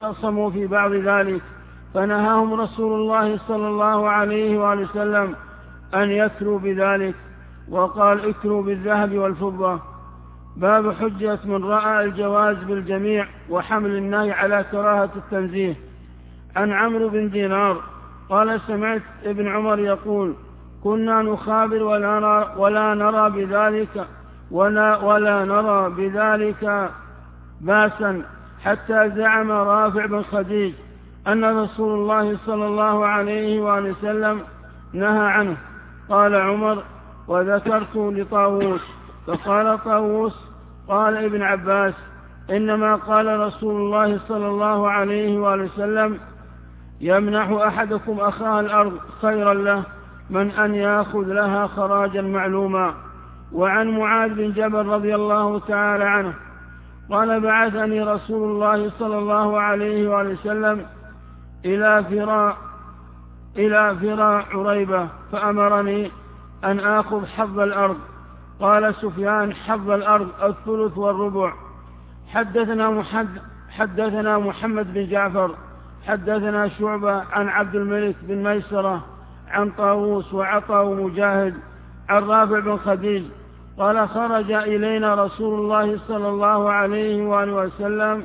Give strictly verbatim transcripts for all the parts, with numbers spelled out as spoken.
خاصموا في بعض ذلك، فنهاهم رسول الله صلى الله عليه وآله وسلم أن يكروا بذلك، وقال اكروا بالذهب والفضة. باب حجة من رأى الجواز بالجميع وحمل النهي على كراهة التنزيه. عن عمرو بن دينار قال سمعت ابن عمر يقول كنا نخابر ولا نرى, ولا نرى بذلك ولا, ولا نرى بذلك باسا، حتى زعم رافع بن خديج أن رسول الله صلى الله عليه وآله وسلم نهى عنه. قال عمر وذكرت لطاووس، فقال طاووس قال ابن عباس إنما قال رسول الله صلى الله عليه وآله وسلم يمنح أحدكم أخاه الأرض خيرا له من أن يأخذ لها خراجا معلوما. وعن معاذ بن جبل رضي الله تعالى عنه قال بعثني رسول الله صلى الله عليه وآله وسلم إلى فراء إلى فراء عريبة فأمرني أن آخذ حظ الأرض. قال سفيان حظ الأرض الثلث والربع. حدثنا محمد, حدثنا محمد بن جعفر حدثنا شعبة عن عبد الملك بن ميسرة عن طاووس وعطاء ومجاهد عن رافع بن خديج قال خرج إلينا رسول الله صلى الله عليه وآله وسلم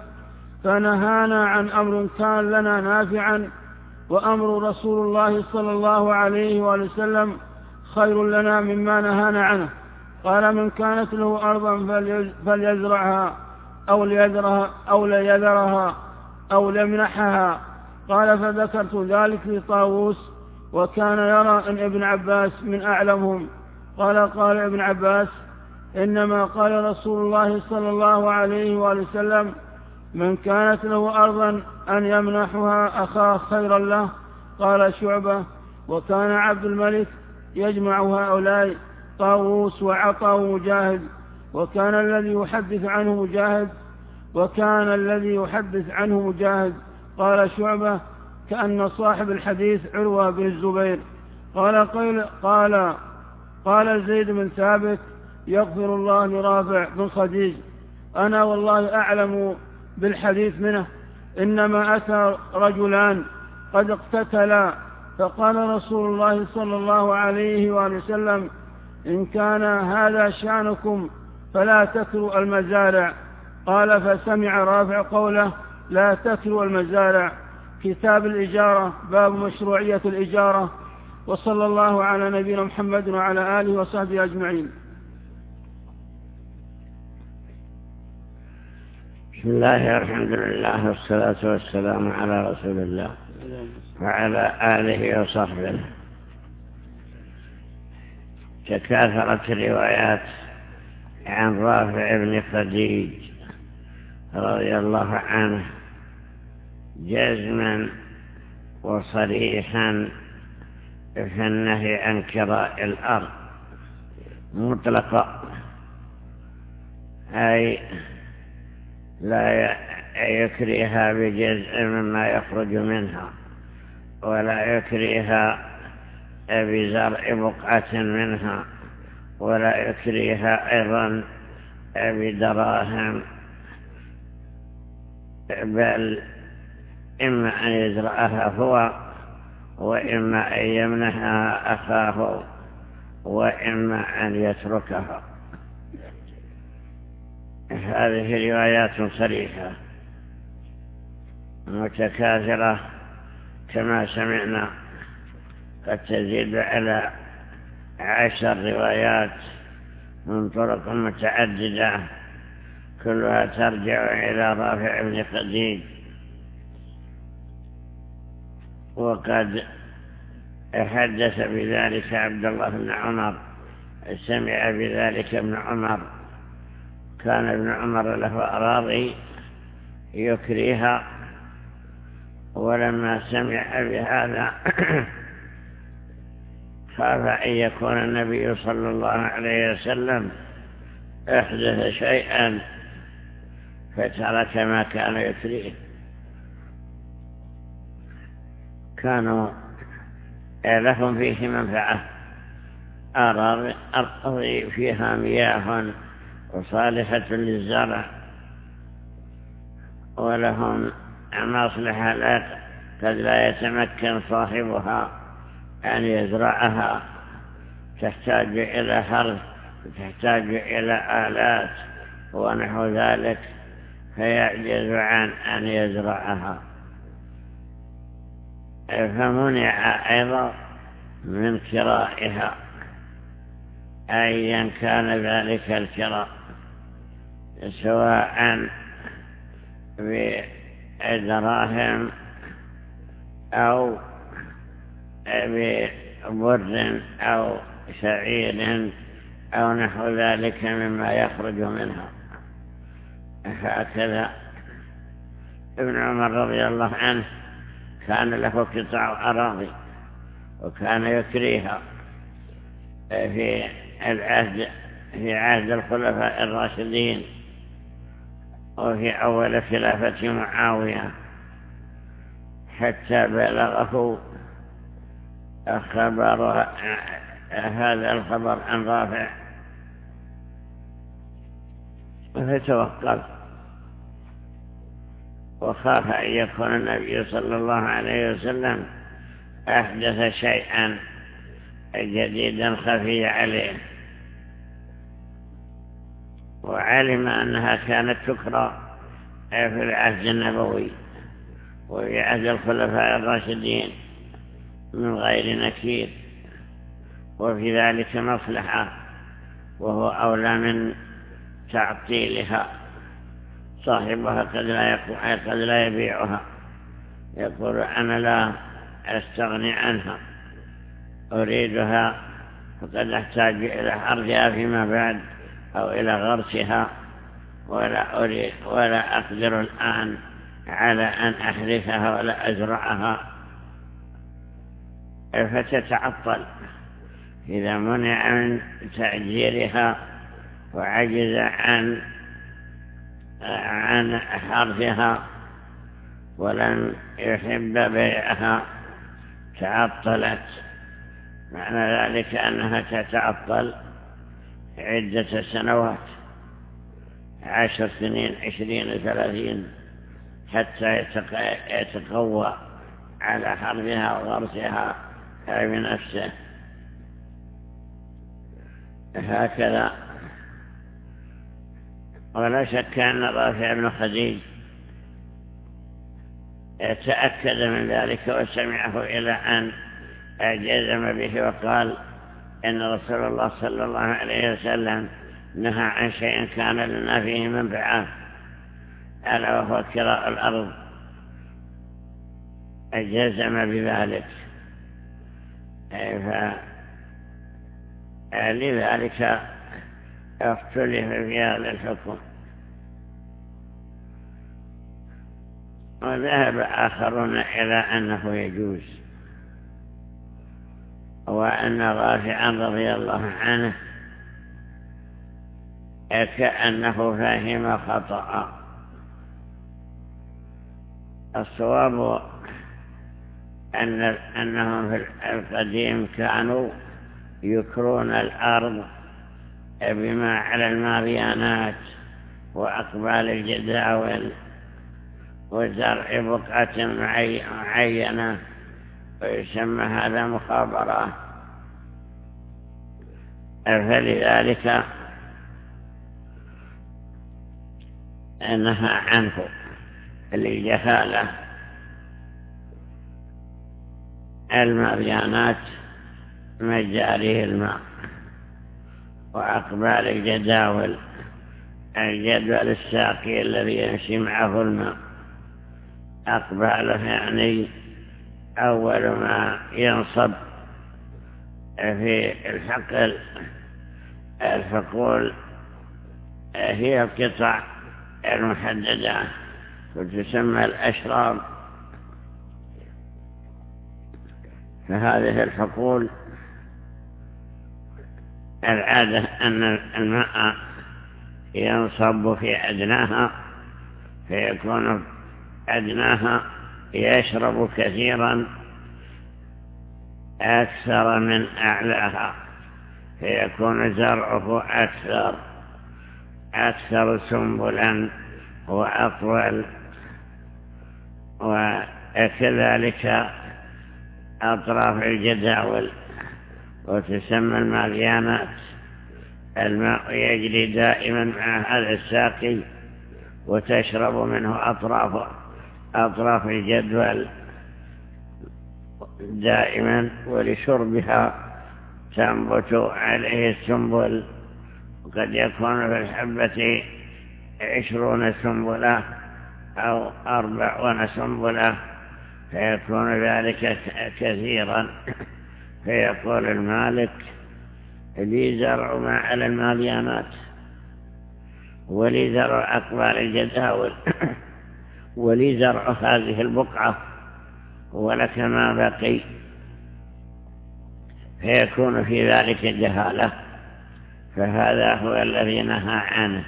فنهانا عن أمر كان لنا نافعا، وأمر رسول الله صلى الله عليه وآله وسلم خير لنا مما نهانا عنه. قال من كانت له أرضا فليزرعها أو ليذرها أو ليذرها أو ليمنحها. قال فذكرت ذلك لطاووس وكان يرى أن ابن عباس من أعلمهم. قال قال ابن عباس إنما قال رسول الله صلى الله عليه وآله وسلم من كانت له أرضا أن يمنحها أخاه خيرا له. قال شعبة وكان عبد الملك يجمع هؤلاء طاووس وعطاء ومجاهد، وكان الذي يحدث عنه مجاهد وكان الذي يحدث عنه مجاهد. قال شعبة كأن صاحب الحديث عروة بن الزبير. قال قال قال زيد بن ثابت يغفر الله لرافع بن خديج أنا والله أعلم بالحديث منه، إنما أتى رجلان قد اقتتلا فقال رسول الله صلى الله عليه وآله وسلم إن كان هذا شأنكم فلا تكروا المزارع. قال فسمع رافع قوله لا تكروا المزارع. كتاب الإجارة باب مشروعية الإجارة. وصلى الله على نبينا محمد وعلى آله وصحبه أجمعين. بسم الله الحمد لله والصلاة والسلام على رسول الله وعلى آله وصحبه. تكاثرت الروايات عن رافع بن خديج رضي الله عنه جزما وصريحا في النهي عن كراء الأرض مطلقا، أي لا يكريها بجزء مما يخرج منها ولا يكريها بزرع بقعة منها ولا يكريها أيضا بدراهم، بل إما أن يزرعها هو وإما أن يمنحها أخاه وإما أن يتركها. هذه روايات صريحة متكاثرة كما سمعنا، قد تزيد على عشر روايات من طرق متعددة كلها ترجع إلى رافع بن خديج. وقد حدث بذلك عبد الله بن عمر، سمع بذلك ابن عمر، كان ابن عمر له أراضي يكريها، ولما سمع بهذا خاف أن يكون النبي صلى الله عليه وسلم أحدث شيئا فترك ما كان يكريه. كانوا لهم فيه منفعة، أراضي فيها مياه وصالحة للزرع، ولهم المصلحة لا قد لا يتمكن صاحبها أن يزرعها، تحتاج إلى حرث، تحتاج إلى آلات ونحو ذلك، فيعجز عن أن يزرعها، فمنع أيضا من كرائها أيا كان ذلك الكراء، سواء بدراهم أو ببر أو شعير أو نحو ذلك مما يخرج منها. هكذا ابن عمر رضي الله عنه كان له قطع أراضي وكان يكريها في العهد في عهد الخلفاء الراشدين وفي أول خلافة معاوية، حتى بلغه خبر هذا الخبر عن رافع فتوقف وخاف أن يكون النبي صلى الله عليه وسلم أحدث شيئا جديدا خفي عليه، وعلم أنها كانت تكرى في العهد النبوي وفي عهد الخلفاء الراشدين من غير نكير، وفي ذلك مصلحة وهو أولى من تعطيلها. صاحبها قد لا قد لا يبيعها، يقول أنا لا أستغني عنها، أريدها فقد أحتاج إلى حرثها فيما بعد أو إلى غرسها، ولا أريد ولا أقدر الآن على أن أحرثها ولا أزرعها، فتتعطل. إذا منع من تأجيرها وعجز عن عن حرثها ولم يحب بيعها تعطلت. معنى ذلك أنها تتعطل عدة سنوات، عشر سنين، عشرين، ثلاثين، حتى يتقوى على حرثها وغرسها بنفسه. هكذا. ولا شك أن رافع بن خديج تأكد من ذلك وسمعه إلى أن جزم به وقال إن رسول الله صلى الله عليه وسلم نهى عن شيء كان لنا فيه منفعة، ألا وهو كراء الأرض، جزم بذلك. فلذلك اختلف في هذا الحكم، وذهب آخرون إلى أنه يجوز، وأن رافعا رضي الله عنه كأنه فهم خطأ. الصواب أن أنهم في القديم كانوا يكرون الأرض بما على الماريانات وأقبال الجداول وزرع بقعة معينة، ويسمى هذا مخابرة. فلذلك نهى عنه للجهالة. الماريانات مجاريه الماء وأقبال الجداول، الجدول الساقي الذي يمشي معه الماء، أقباله يعني أول ما ينصب في الحقل. الحقول هي القطع المحددة وتسمى الأشراب، فهذه الحقول العادة أن الماء ينصب في أدناها، فيكون أدناها يشرب كثيرا أكثر من أعلاها، فيكون زرعه أكثر أكثر سنبلا وأطول. وكذلك أطراف الجداول وتسمى الماليانات. الماء يجري دائما مع هذا الساقي وتشرب منه أطراف أطراف الجدول دائما، ولشربها تنبت عليه السنبل، وقد يكون في الحبة عشرون سنبلة أو أربعون سنبلة، فيكون ذلك كثيرا. فيقول المالك: لي زرع ما على الماليانات، ولي زرع أقبال الجداول، ولي زرع هذه البقعة، ولك ما بقي. فيكون في ذلك جهالة، فهذا هو الذي نهى عنه.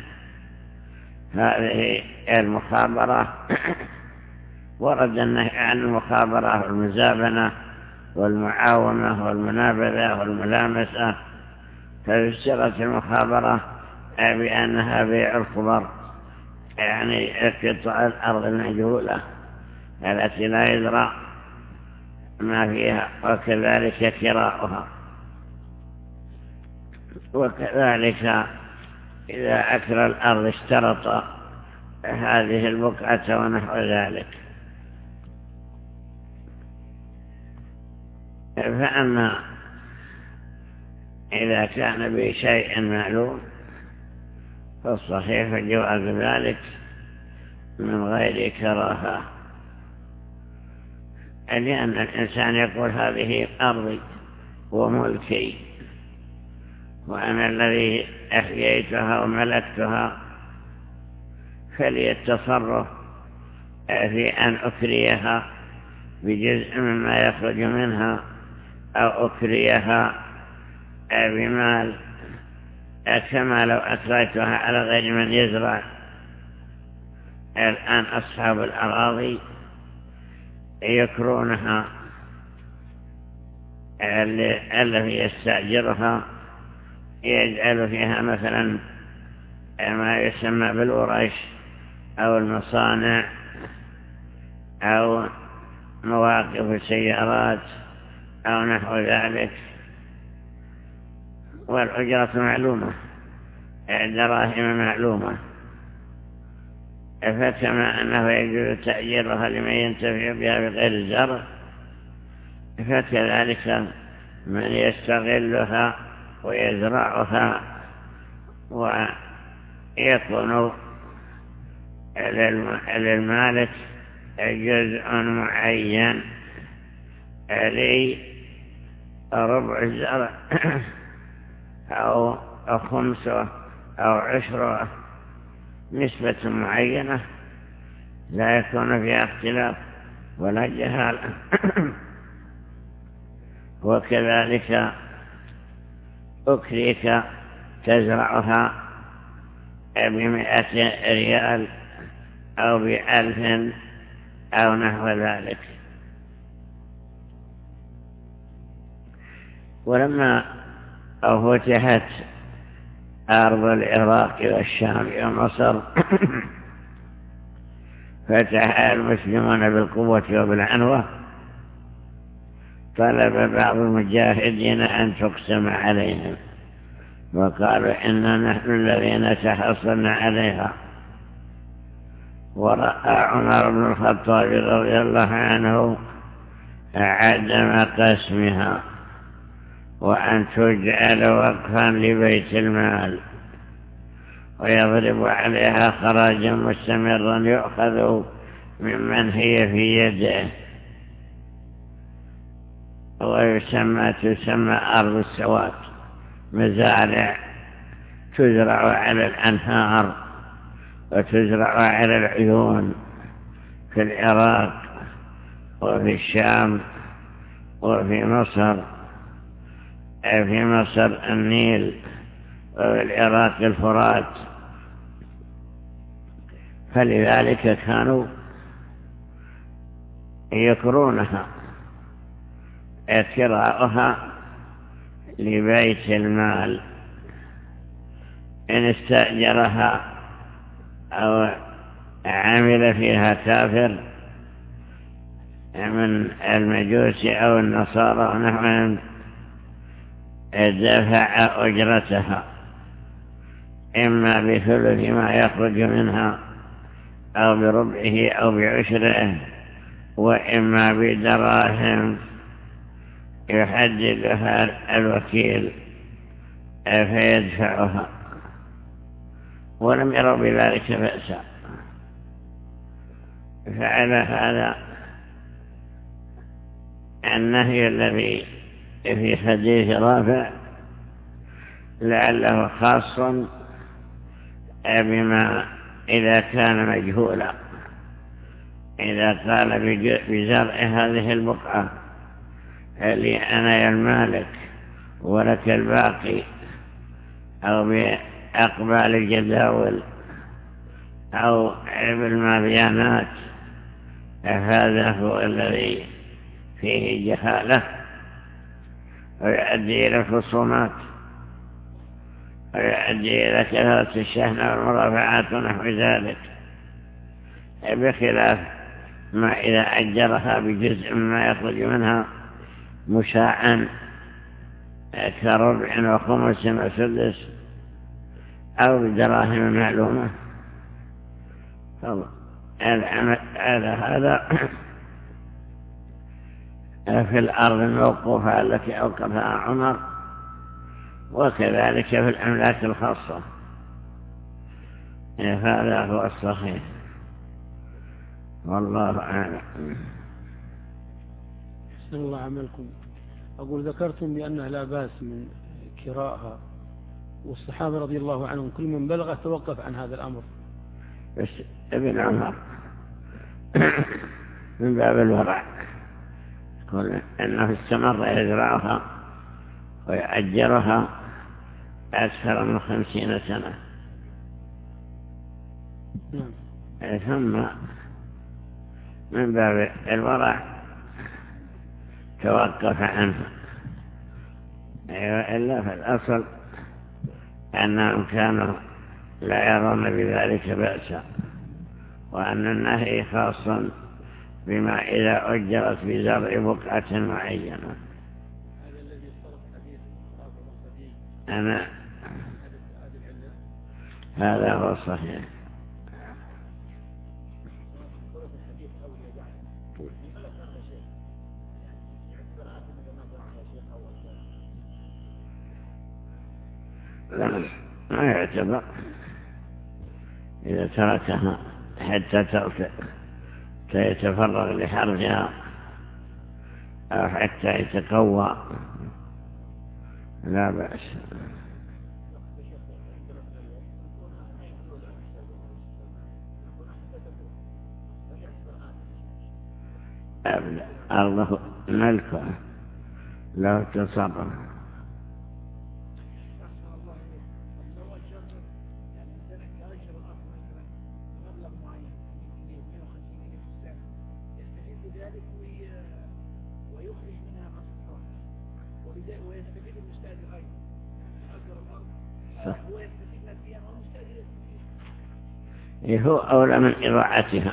هذه المخابرة ورد النهي عن المخابرة والمزابنة والمعاومة والمنابذة والملامسة. ففسرت المخابرة بأنها بيع الخبر، يعني قطع الأرض المجهولة التي لا يدرى ما فيها، وكذلك كراؤها. وكذلك إذا أكل الأرض اشترط هذه البقعة ونحو ذلك. فأما إذا كان بشيء معلوم فالصحيح جواز ذلك من غير كراهة، لأن الإنسان يقول: هذه أرضي وملكي، وأنا الذي أحييتها وملكتها، فلي التصرف في أن أكريها بجزء مما يخرج منها، أو أكريها بمال، كما لو أكريتها على غير من يزرع. الآن أصحاب الأراضي يكرونها، الذي يستأجرها يجعل فيها مثلا ما يسمى بالورش أو المصانع أو مواقف السيارات أو نحو ذلك، والأجرة معلومة، الدراهم معلومة. فكما أنه يجوز تأجيرها لمن ينتفع بها بغير الزرع، فكذلك من يستغلها ويزرعها ويكون للمالك جزء معين، لي ربع الزرع أو خمسة أو عشرة، نسبة معينة لا يكون فيها اختلاف ولا جهالة. وكذلك أكريك تزرعها بمئة ريال أو بألف أو نحو ذلك. ولما فتحت أرض العراق والشام ومصر فتح المسلمون بالقوة وبالعنوة، طلب بعض المجاهدين أن تقسم عليهم، وقالوا: إنا نحن الذين تحصلنا عليها. ورأى عمر بن الخطاب رضي الله عنه عدم قسمها، وأن تجعل وقفا لبيت المال، ويضرب عليها خراجا مستمرا يؤخذ ممن هي في يده، ويسمى تسمى أرض السواد، مزارع تزرع على الأنهار وتزرع على العيون في العراق وفي الشام وفي مصر. في مصر النيل وفي العراق الفرات. فلذلك كانوا يكرونها كراؤها لبيت المال. إن استأجرها أو عمل فيها كافر من المجوس أو النصارى ونحوهم دفع أجرتها إما بثلث ما يخرج منها أو بربعه أو بعشره، وإما بدراهم يحددها الوكيل فيدفعها، ولم يروا بذلك بأسا. فعلى هذا النهي الذي في حديث رافع لعله خاص بما إذا كان مجهولا، إذا قال بزرع هذه البقعة لي أنا يا المالك ولك الباقي، أو بأقبال الجداول أو بالمبيانات، هذا هو الذي فيه جهالة ويؤدي إلى الخصومات ويؤدي إلى كثرة الشحن والمرافعات ونحو ذلك، بخلاف ما إذا أجرها بجزء مما يخرج منها مشاعا كربع وخمس وسدس أو بدراهم معلومة. على هذا في الأرض الموقوفة التي أوقفها عمر، وكذلك في الأملاك الخاصة، هذا هو الصحيح والله أعلم. أحسن الله عملكم. أقول ذكرتم بأنه لا بأس من كراءها، والصحابة رضي الله عنهم كل من بلغ توقف عن هذا الأمر، بس ابن عمر من باب الورع يقول أنه استمر يزرعها ويأجرها أكثر من خمسين سنة، ثم من باب الورع توقف عنها. إلا في الأصل أنهم كانوا لا يرون بذلك بأسا، وأن النهي خاص بما إذا أجرت بزرع بقعة معينة. أنا هذا هو الصحيح. لا ما يعتبر إذا تركها حتى ترك يتفرغ لحرجها أو حتى يتقوى لا بأس. أرضه ملكه له تصرف. هو أولى من إضاعتها.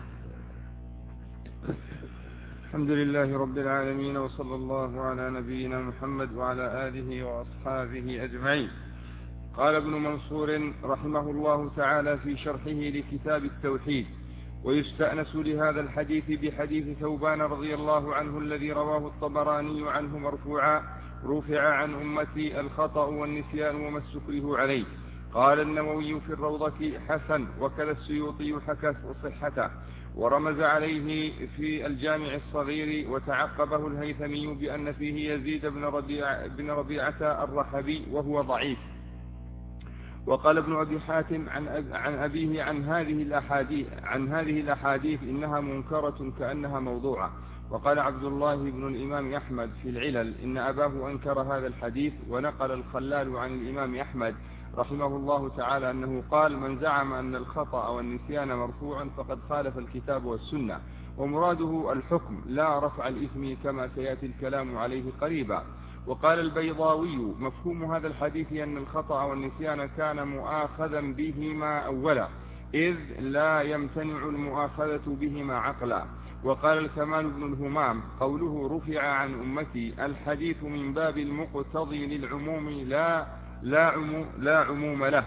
الحمد لله رب العالمين، وصلى الله على نبينا محمد وعلى آله وأصحابه أجمعين. قال ابن منصور رحمه الله تعالى في شرحه لكتاب التوحيد: ويستأنس لهذا الحديث بحديث ثوبان رضي الله عنه الذي رواه الطبراني عنه مرفوعا: رفع عن أمتي الخطأ والنسيان وما استكره عليه. قال النووي في الروضة: حسن، وكذا السيوطي حكى صحته، ورمز عليه في الجامع الصغير، وتعقبه الهيثمي بأن فيه يزيد بن, ربيع بن ربيعة الرحبي وهو ضعيف. وقال ابن أبي حاتم عن, أب عن أبيه عن هذه الأحاديث, عن هذه الأحاديث إنها منكرة كأنها موضوعة. وقال عبد الله بن الإمام أحمد في العلل إن أباه أنكر هذا الحديث. ونقل الخلال عن الإمام أحمد رحمه الله تعالى أنه قال: من زعم أن الخطأ والنسيان مرفوع فقد خالف الكتاب والسنة، ومراده الحكم لا رفع الإثم كما سيأتي الكلام عليه قريبا. وقال البيضاوي: مفهوم هذا الحديث أن الخطأ والنسيان كان مؤاخذا بهما أولا، إذ لا يمتنع المؤاخذة بهما عقلا، وقال الكمال بن الهمام قوله رفع عن أمتي الحديث من باب المقتضي للعموم لا, لا, عمو لا عموم له،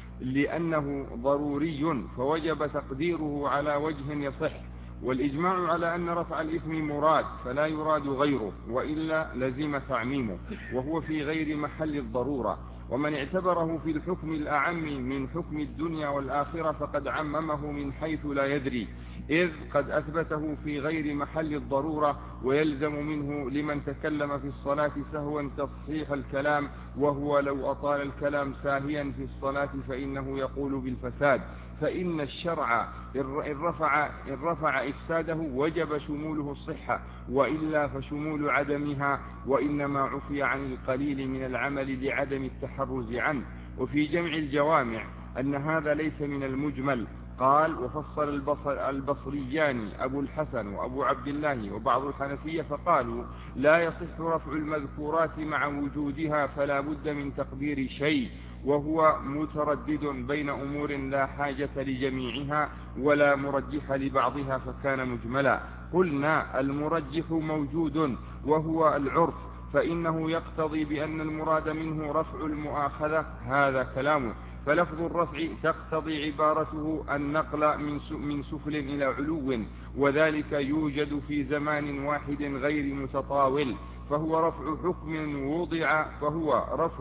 لأنه ضروري فوجب تقديره على وجه يصح، والإجماع على أن رفع الإثم مراد فلا يراد غيره، وإلا لزم تعميمه، وهو في غير محل الضرورة. ومن اعتبره في الحكم الأعم من حكم الدنيا والآخرة فقد عممه من حيث لا يدري، إذ قد أثبته في غير محل الضرورة، ويلزم منه لمن تكلم في الصلاة سهوا تصحيح الكلام، وهو لو أطال الكلام ساهيا في الصلاة فإنه يقول بالفساد، فإن الشرع إن رفع, إن رفع إفساده وجب شموله الصحة، وإلا فشمول عدمها، وإنما عفي عن القليل من العمل لعدم التحرز عنه. وفي جمع الجوامع أن هذا ليس من المجمل. قال وفصل البصر البصريان أبو الحسن وأبو عبد الله وبعض الحنفية فقالوا لا يصح رفع المذكورات مع وجودها، فلا بد من تقدير شيء، وهو متردد بين أمور لا حاجة لجميعها ولا مرجح لبعضها فكان مجملا. قلنا المرجح موجود وهو العرف، فإنه يقتضي بأن المراد منه رفع المؤاخذة، هذا كلامه، فلفظ الرفع تقتضي عبارته النقل من سفل إلى علو، وذلك يوجد في زمان واحد غير متطاول، فهو رفع حكم وضع فهو رفع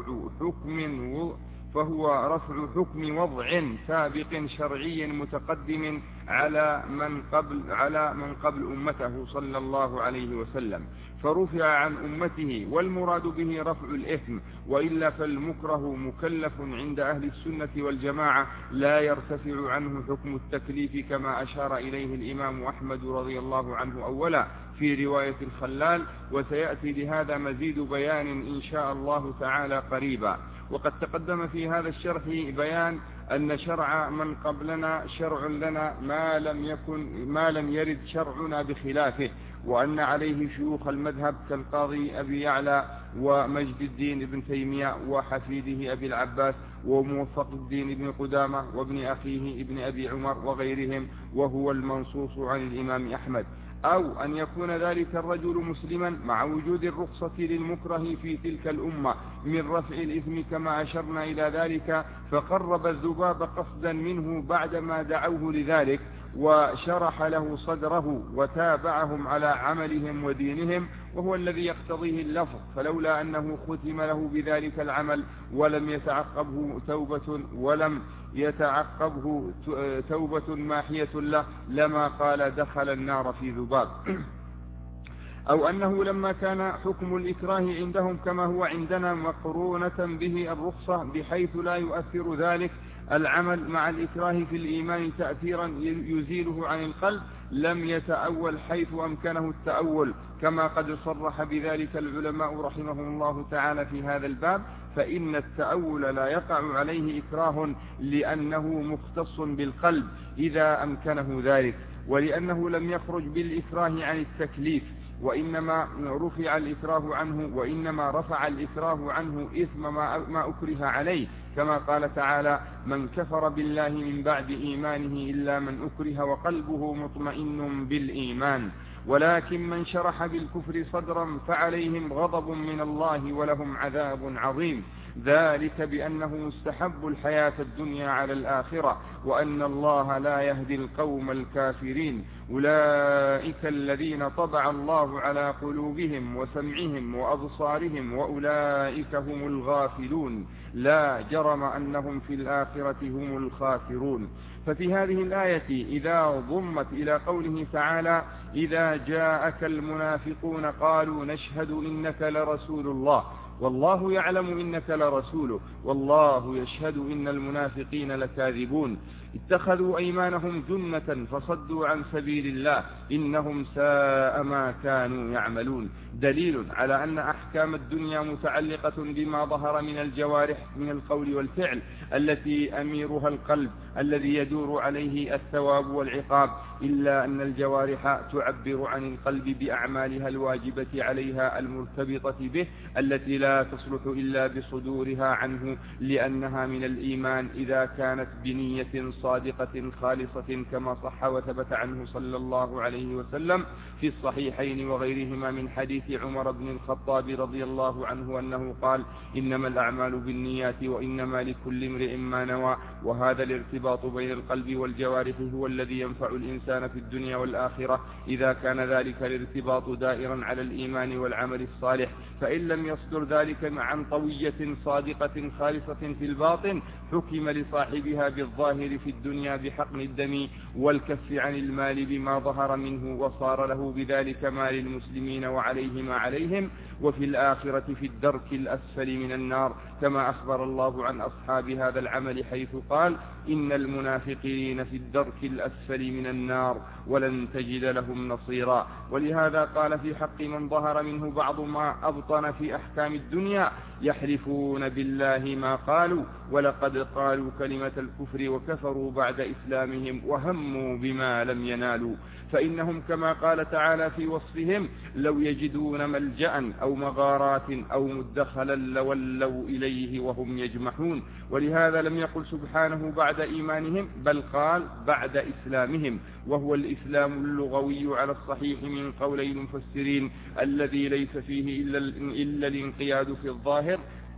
حكم و فهو رفع حكم وضع سابق شرعي متقدم على من قبل على من قبل أمته صلى الله عليه وسلم، فرفع عن أمته، والمراد به رفع الإثم، وإلا فالمكره مكلف عند أهل السنة والجماعة لا يرتفع عنه حكم التكليف، كما أشار إليه الإمام أحمد رضي الله عنه أولا في رواية الخلال، وسيأتي لهذا مزيد بيان إن شاء الله تعالى قريبا. وقد تقدم في هذا الشرح بيان أن شرع من قبلنا شرع لنا ما لم يكن ما لم يرد شرعنا بخلافه، وأن عليه شيوخ المذهب كالقاضي أبي يعلى ومجد الدين ابن تيمية وحفيده أبي العباس وموفق الدين ابن قدامة وابن أخيه ابن أبي عمر وغيرهم، وهو المنصوص عن الإمام أحمد، أو أن يكون ذلك الرجل مسلما مع وجود الرخصة للمكره في تلك الأمة من رفع الإثم كما أشرنا إلى ذلك، فقرب الذباب قصدا منه بعدما دعوه لذلك، وشرح له صدره وتابعهم على عملهم ودينهم، وهو الذي يقتضيه اللفظ، فلولا أنه ختم له بذلك العمل ولم يتعقبه توبة ولم يتعقبه توبة ماحية له لما قال دخل النار في ذباب. أو أنه لما كان حكم الإكراه عندهم كما هو عندنا مقرونة به الرخصة بحيث لا يؤثر ذلك العمل مع الإكراه في الإيمان تأثيرا يزيله عن القلب، لم يتأول حيث أمكنه التأول، كما قد صرح بذلك العلماء رحمهم الله تعالى في هذا الباب، فإن التأول لا يقع عليه إكراه لأنه مختص بالقلب إذا أمكنه ذلك، ولأنه لم يخرج بالإكراه عن التكليف، وإنما رفع الإكراه عنه وإنما رفع الإكراه عنه إثم ما, ما أكره عليه، كما قال تعالى من كفر بالله من بعد إيمانه إلا من أكره وقلبه مطمئن بالإيمان، ولكن من شرح بالكفر صدرا فعليهم غضب من الله ولهم عذاب عظيم، ذلك بأنه مستحب الحياة الدنيا على الآخرة، وأن الله لا يهدي القوم الكافرين، أولئك الذين طبع الله على قلوبهم وسمعهم وأبصارهم وأولئك هم الغافلون، لا جرم أنهم في الآخرة هم الخاسرون. ففي هذه الآية إذا ضمت إلى قوله تعالى إذا جاءك المنافقون قالوا نشهد إنك لرسول الله والله يعلم إنك لرسوله والله يشهد إن المنافقين لكاذبون، اتخذوا أيمانهم جنة فصدوا عن سبيل الله إنهم ساء ما كانوا يعملون، دليل على أن أحكام الدنيا متعلقة بما ظهر من الجوارح من القول والفعل التي أميرها القلب الذي يدور عليه الثواب والعقاب، إلا أن الجوارح تعبر عن القلب بأعمالها الواجبة عليها المرتبطة به التي لا تصلح إلا بصدورها عنه، لأنها من الإيمان إذا كانت بنية صادقة خالصة كما صح وثبت عنه صلى الله عليه وسلم في الصحيحين وغيرهما من حديث عمر بن الخطاب رضي الله عنه أنه قال: إنما الأعمال بالنيات وإنما لكل امرئ ما نوى. وهذا الارتباط بين القلب والجوارح هو الذي ينفع الإنسان في الدنيا والآخرة إذا كان ذلك الارتباط دائرا على الإيمان والعمل الصالح. فإن لم يصدر ذلك عن طوية صادقة خالصة في الباطن حكم لصاحبها بالظاهر في الدنيا بحقن الدم والكف عن المال بما ظهر منه، وصار له بذلك ما للمسلمين وعليه ما عليهم، وفي الآخرة في الدرك الأسفل من النار، كما أخبر الله عن أصحاب هذا العمل حيث قال: إن المنافقين في الدرك الأسفل من النار ولن تجد لهم نصيرا. ولهذا قال في حق من ظهر منه بعض ما أبطن في أحكام الدنيا: يحلفون بالله ما قالوا ولقد قالوا كلمة الكفر وكفروا بعد إسلامهم وهموا بما لم ينالوا. فإنهم كما قال تعالى في وصفهم: لو يجدون ملجأ أو مغارات أو مدخلا لولوا إليه وهم يجمحون. ولهذا لم يقل سبحانه بعد إيمانهم، بل قال بعد إسلامهم، وهو الإسلام اللغوي على الصحيح من قولي المفسرين الذي ليس فيه إلا, إلا الانقياد في الظاهر،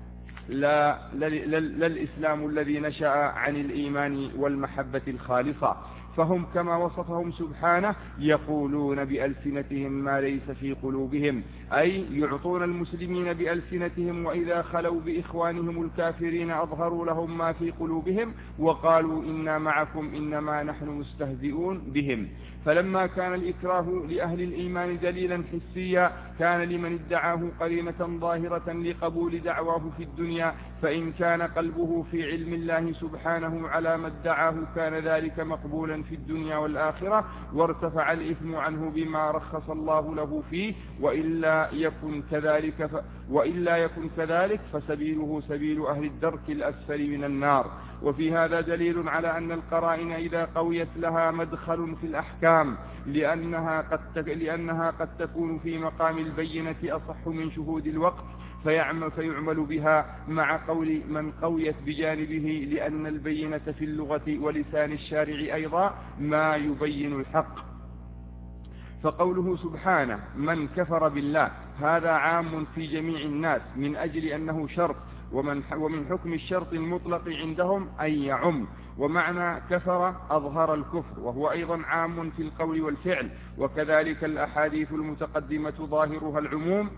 لا, لا, لا, لا الإسلام الذي نشأ عن الإيمان والمحبة الخالصة. فهم كما وصفهم سبحانه يقولون بألسنتهم ما ليس في قلوبهم، أي يعطون المسلمين بألسنتهم، وإذا خلوا بإخوانهم الكافرين أظهروا لهم ما في قلوبهم وقالوا إنا معكم إنما نحن مستهزئون بهم. فلما كان الإكراه لأهل الإيمان دليلا حسيا كان لمن ادعاه قرينة ظاهرة لقبول دعواه في الدنيا، فإن كان قلبه في علم الله سبحانه على ما ادعاه كان ذلك مقبولا في الدنيا والآخرة، وارتفع الإثم عنه بما رخص الله له فيه. وإلا يكن كذلك ف... وإلا يكن كذلك فسبيله سبيل أهل الدرك الأسفل من النار. وفي هذا دليل على أن القرائن إذا قويت لها مدخل في الأحكام، لأنها قد, تك... لأنها قد تكون في مقام البينة أصح من شهود الوقت، فيعمل, فيعمل بها مع قول من قويت بجانبه، لأن البينة في اللغة ولسان الشارع أيضا ما يبين الحق. فقوله سبحانه من كفر بالله هذا عام في جميع الناس من أجل أنه شرط، ومن, ومن حكم الشرط المطلق عندهم أن يعم. ومعنى كفر أظهر الكفر، وهو أيضا عام في القول والفعل. وكذلك الأحاديث المتقدمة ظاهرها العموم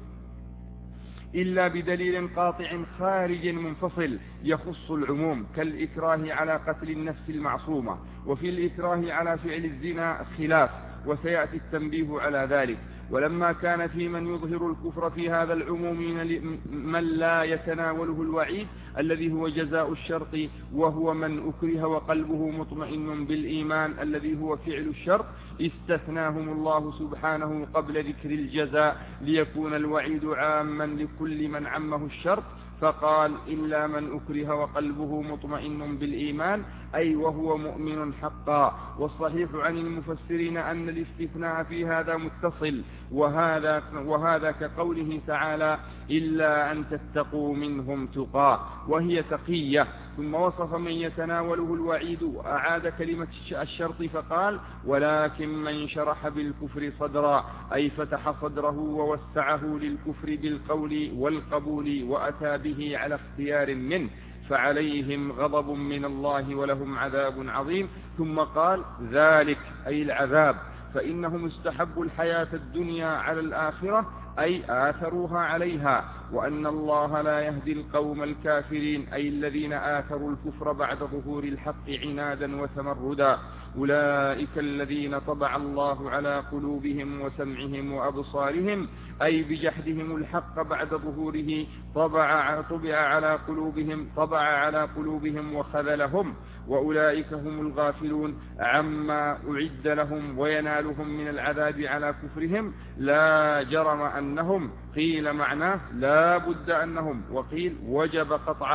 إلا بدليل قاطع خارج منفصل يخص العموم، كالإكراه على قتل النفس المعصومة. وفي الإكراه على فعل الزنا خلاف، وسيأتي التنبيه على ذلك. ولما كان في من يظهر الكفر في هذا العموم من لا يتناوله الوعيد الذي هو جزاء الشرط، وهو من أكره وقلبه مطمئن بالإيمان الذي هو فعل الشرط، استثناهم الله سبحانه قبل ذكر الجزاء ليكون الوعيد عاما لكل من عمه الشرط، فقال إلا من أكره وقلبه مطمئن بالإيمان، أي وهو مؤمن حقا. والصحيح عن المفسرين أن الاستثناء في هذا متصل، وهذا, وهذا كقوله تعالى إلا أن تتقوا منهم تقى، وهي تقية. ثم وصف من يتناوله الوعيد وأعاد كلمة الشرط فقال ولكن من شرح بالكفر صدرا، أي فتح صدره ووسعه للكفر بالقول والقبول وأتى به على اختيار منه، فعليهم غضب من الله ولهم عذاب عظيم. ثم قال ذلك أي العذاب فإنهم استحبوا الحياة الدنيا على الآخرة، أي آثروها عليها، وأن الله لا يهدي القوم الكافرين، أي الذين آثروا الكفر بعد ظهور الحق عنادا وتمردا. أولئك الذين طبع الله على قلوبهم وسمعهم وأبصارهم، أي بجحدهم الحق بعد ظهوره طبع, طبع على قلوبهم طبع على قلوبهم وخذلهم. وأولئك هم الغافلون عما أعد لهم وينالهم من العذاب على كفرهم. لا جرم أنهم، قيل معناه لا بد أنهم، وقيل وجب قطعا،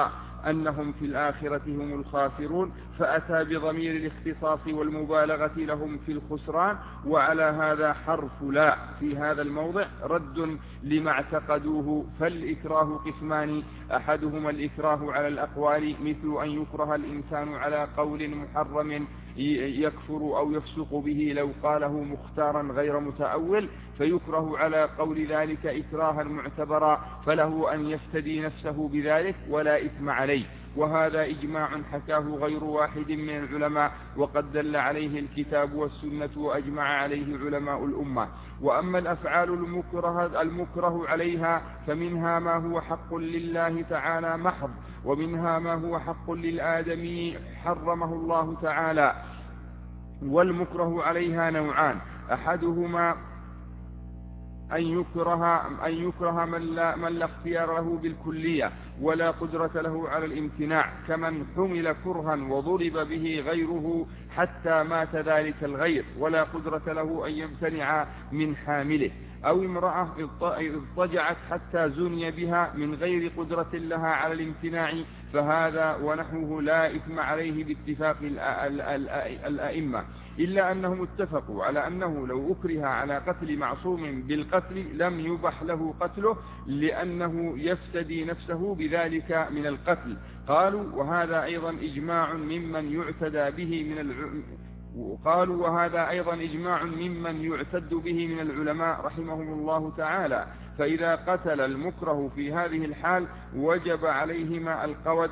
أنهم في الآخرة هم الخاسرون، فأتى بضمير الاختصاص والمبالغة لهم في الخسران. وعلى هذا حرف لا في هذا الموضع رد لما اعتقدوه. فالإكراه قسمان: أحدهما الإكراه على الأقوال، مثل أن يكره الإنسان على قول محرم يكفر أو يفسق به لو قاله مختارا غير متأول، فيكره على قول ذلك إكراها معتبرا، فله أن يفتدي نفسه بذلك ولا إثم عليه. وهذا إجماع حكاه غير واحد من العلماء، وقد دل عليه الكتاب والسنة وأجمع عليه علماء الأمة. وأما الأفعال المكره, المكره عليها فمنها ما هو حق لله تعالى محض، ومنها ما هو حق للآدمي حرمه الله تعالى. والمكره عليها نوعان: أحدهما أن يكره, أن يكره من, لا من لا اختيار له بالكلية ولا قدرة له على الامتناع، كمن حمل كرها وضرب به غيره حتى مات ذلك الغير ولا قدرة له أن يمتنع من حامله، أو امرأة اضطجعت حتى زني بها من غير قدرة لها على الامتناع، فهذا ونحوه لا إثم عليه باتفاق الأئمة، إلا أنهم اتفقوا على أنه لو أكره على قتل معصوم بالقتل لم يبح له قتله، لأنه يفتدي نفسه بذلك من القتل. قالوا وهذا أيضا إجماع ممن يعتدى به من العلماء وقالوا وهذا أيضا إجماع ممن يعتد به من العلماء رحمهم الله تعالى. فإذا قتل المكره في هذه الحال وجب عليهما القود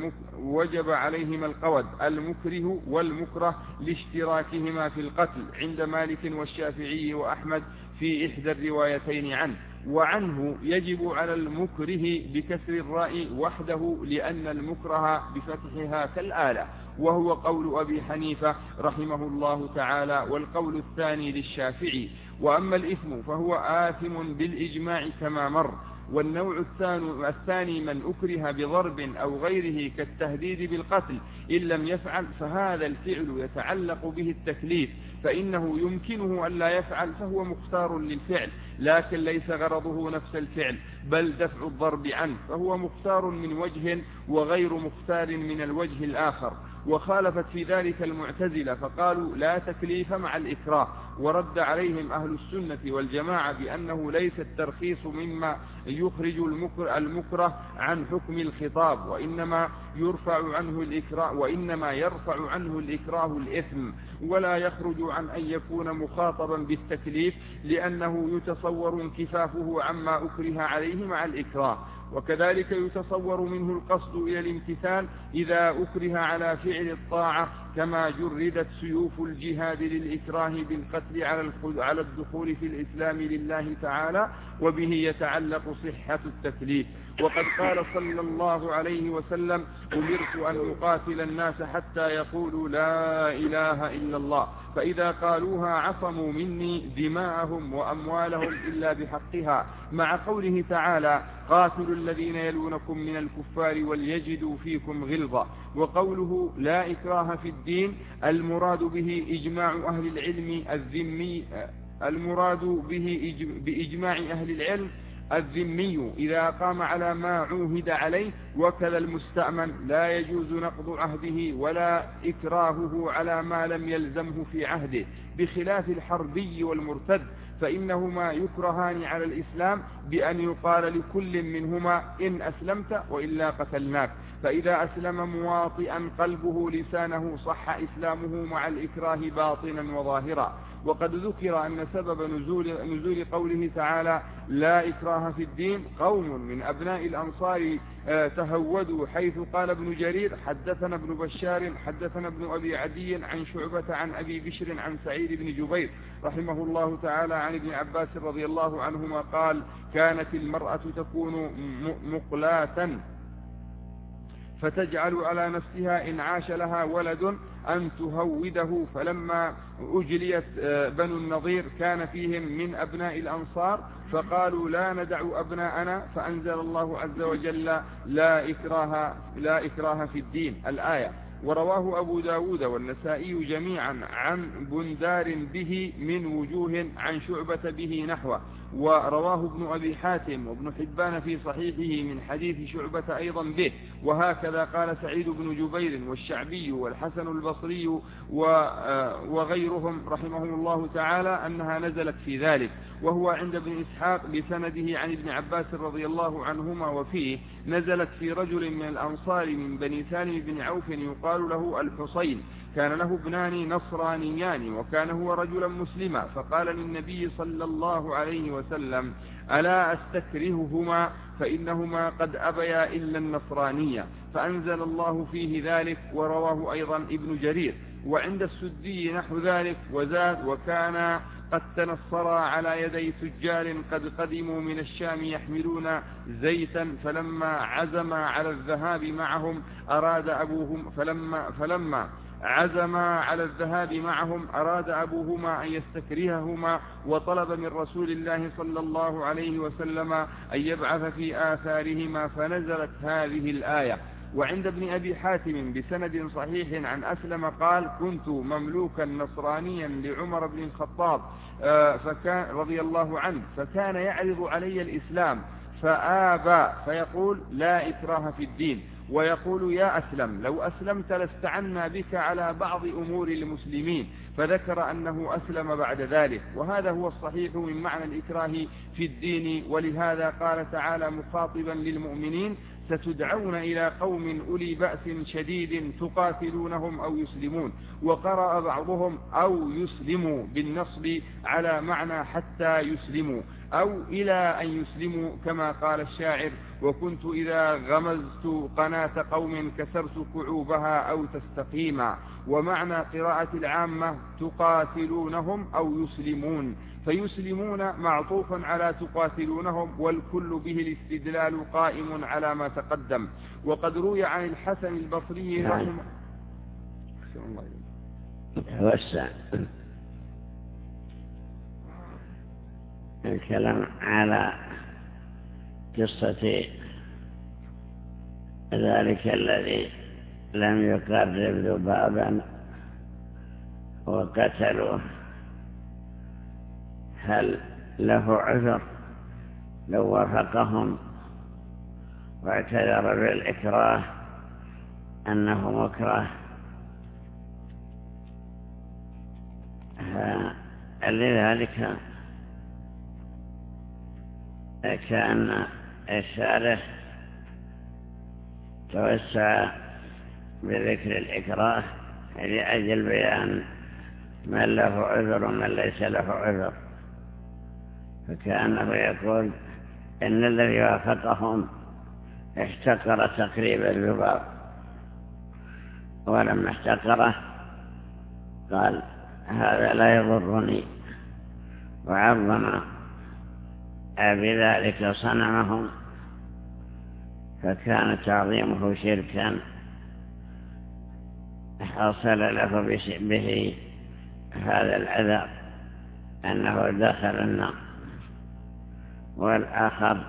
وجب عليهما القود المكره والمكره لاشتراكهما في القتل عند مالك والشافعي وأحمد في إحدى الروايتين عنه. وعنه يجب على المكره بكسر الراء وحده، لأن المكره بفتحها كالآلة، وهو قول أبي حنيفة رحمه الله تعالى، والقول الثاني للشافعي. وأما الإثم فهو آثم بالإجماع كما مر. والنوع الثاني من أكره بضرب أو غيره كالتهديد بالقتل إن لم يفعل، فهذا الفعل يتعلق به التكليف، فإنه يمكنه أن لا يفعل فهو مختار للفعل، لكن ليس غرضه نفس الفعل بل دفع الضرب عنه، فهو مختار من وجه وغير مختار من الوجه الآخر. وخالفت في ذلك المعتزلة فقالوا لا تكليف مع الإكراه، ورد عليهم أهل السنة والجماعة بأنه ليس الترخيص مما يخرج المكره عن حكم الخطاب، وإنما يرفع عنه الإكراه وإنما يرفع عنه الإكراه الإثم، ولا يخرج عن أن يكون مخاطبا بالتكليف، لأنه يتصور انكفافه عما أكره عليه مع الإكراه. وكذلك يتصور منه القصد إلى الامتثال إذا أكره على فعل الطاعة، كما جردت سيوف الجهاد للإكراه بالقتل على الدخول في الإسلام لله تعالى، وبه يتعلق صحة التكليف. وقد قال صلى الله عليه وسلم: أمرت أن أقاتل الناس حتى يقولوا لا إله إلا الله، فإذا قالوها عصموا مني دماءهم وأموالهم إلا بحقها، مع قوله تعالى: قاتلوا الذين يلونكم من الكفار وليجدوا فيكم غلظة. وقوله لا إكراه في الدين المراد به إجماع أهل العلم الذمي المراد به بإجماع أهل العلم الذمي إذا قام على ما عوهد عليه، وكذا المستأمن لا يجوز نقض عهده ولا إكراهه على ما لم يلزمه في عهده، بخلاف الحربي والمرتد، فإنهما يكرهان على الإسلام بأن يقال لكل منهما إن أسلمت وإلا قتلناك، فإذا أسلم مواطئا قلبه لسانه صح إسلامه مع الإكراه باطنا وظاهرا. وقد ذكر أن سبب نزول, نزول قوله تعالى لا إكراه في الدين قوم من أبناء الأنصار تهودوا، حيث قال ابن جرير حدثنا ابن بشار حدثنا ابن أبي عدي عن شعبة عن أبي بشر عن سعيد بن جبير رحمه الله تعالى عن ابن عباس رضي الله عنهما قال: كانت المرأة تكون مقلاة فتجعل على نفسها إن عاش لها ولد أن تهوده، فلما أجليت بنو النضير كان فيهم من أبناء الأنصار فقالوا لا ندع أبناءنا، فأنزل الله عز وجل لا إكراه, لا إكراه في الدين الآية. ورواه أبو داود والنسائي جميعا عن بندار به من وجوه عن شعبة به نحوه، ورواه ابن أبي حاتم وابن حبان في صحيحه من حديث شعبة أيضا به. وهكذا قال سعيد بن جبير والشعبي والحسن البصري وغيرهم رحمهم الله تعالى أنها نزلت في ذلك. وهو عند ابن إسحاق بسنده عن ابن عباس رضي الله عنهما، وفيه نزلت في رجل من الأنصار من بني سالم بن عوف يقال له الحصين، كان له ابنان نصرانيان وكان هو رجلا مسلما، فقال للنبي صلى الله عليه وسلم: ألا أستكرههما فإنهما قد أبيا إلا النصرانية، فأنزل الله فيه ذلك. ورواه أيضا ابن جرير. وعند السدي نحو ذلك وزاد: وكان قد تنصرا على يدي تجار قد قدموا من الشام يحملون زيتا، فلما عزما على الذهاب معهم أراد أبوهم فلما, فلما عزما على الذهاب معهم أراد أبوهما أن يستكرههما، وطلب من رسول الله صلى الله عليه وسلم أن يبعث في آثارهما، فنزلت هذه الآية. وعند ابن أبي حاتم بسند صحيح عن أسلم قال: كنت مملوكا نصرانيا لعمر بن الخطاب فكان رضي الله عنه، فكان يعرض علي الإسلام فآبى، فيقول: لا إكراه في الدين، ويقول: يا أسلم لو أسلمت لاستعنا بك على بعض أمور المسلمين، فذكر أنه أسلم بعد ذلك. وهذا هو الصحيح من معنى الإكراه في الدين. ولهذا قال تعالى مخاطبا للمؤمنين: ستدعون إلى قوم أولي بأس شديد تقاتلونهم أو يسلمون. وقرأ بعضهم أو يسلموا بالنصب على معنى حتى يسلموا أو إلى أن يسلموا، كما قال الشاعر: وكنت إذا غمزت قناة قوم كسرت كعوبها أو تستقيما. ومعنى قراءة العامة تقاتلونهم أو يسلمون، فيسلمون معطوف على تقاتلونهم، والكل به الاستدلال قائم على ما تقدم. وقد روي عن الحسن البصري رحمه الله الكلام على قصة ذلك الذي لم يقرب ذبابا وقتلوه، هل له عذر لو وافقهم واعتذر بالإكراه أنه مكره؟ لذلك كان الشارح توسع بذكر الإكراه لأجل بيان من له عذر ومن ليس له عذر، فكأنه يقول إن الذي وافقهم احتقر تقريب الذباب، ولما احتقره قال: هذا لا يضرني، وعظم بذلك صنمهم، فكان تعظيمه شركا حصل له به هذا العذاب أنه دخل النار. والآخر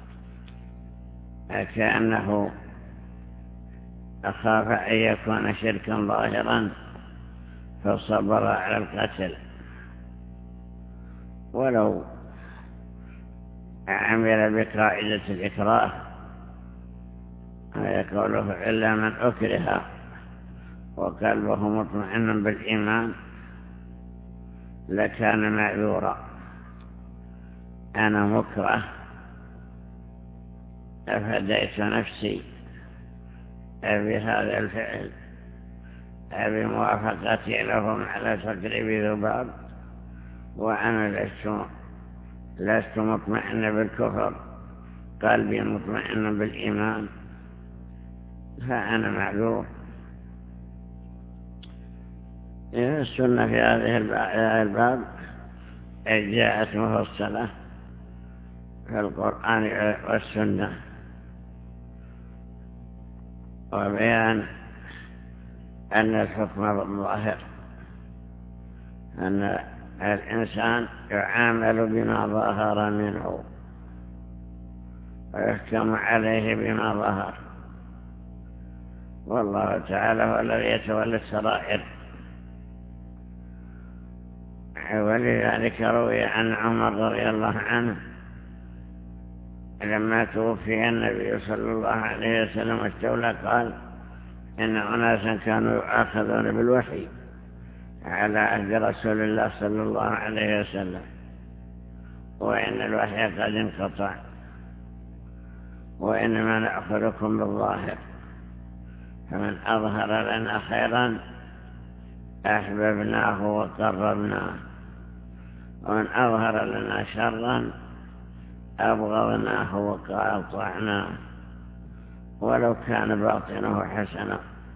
كأنه أخاف أن يكون شركا ظاهرا فصبر على القتل، ولو عمل بقاعدة الإكراه يقوله: إلا من أكره وقلبه مطمئن بالإيمان لكان معذورا. أنا مكره أفديت نفسي بهذا الفعل بموافقتي لهم على تقريب ذباب، وأنا لست لست مطمئن بالكفر، قلبي مطمئن بالإيمان، فأنا معذور. السنة في هذه الباب جاءت مفصلة في القرآن والسنة، وبيان أن الحكم بالظاهر، أن الإنسان يعامل بما ظهر منه ويحكم عليه بما ظهر، والله تعالى هو الذي يتولى السرائر. ولذلك روي عن عمر رضي الله عنه لما توفي النبي صلى الله عليه وسلم واستولى قال إن أناسا كانوا يؤاخذون بالوحي على عهد رسول الله صلى الله عليه وسلم، وإن الوحي قد انقطع، وإنما نأخذكم بالظاهر، فمن أظهر لنا خيرا أحببناه وقربناه، ومن أظهر لنا شرا أبغضناه وقاطعناه ولو كان باطنه حسنا.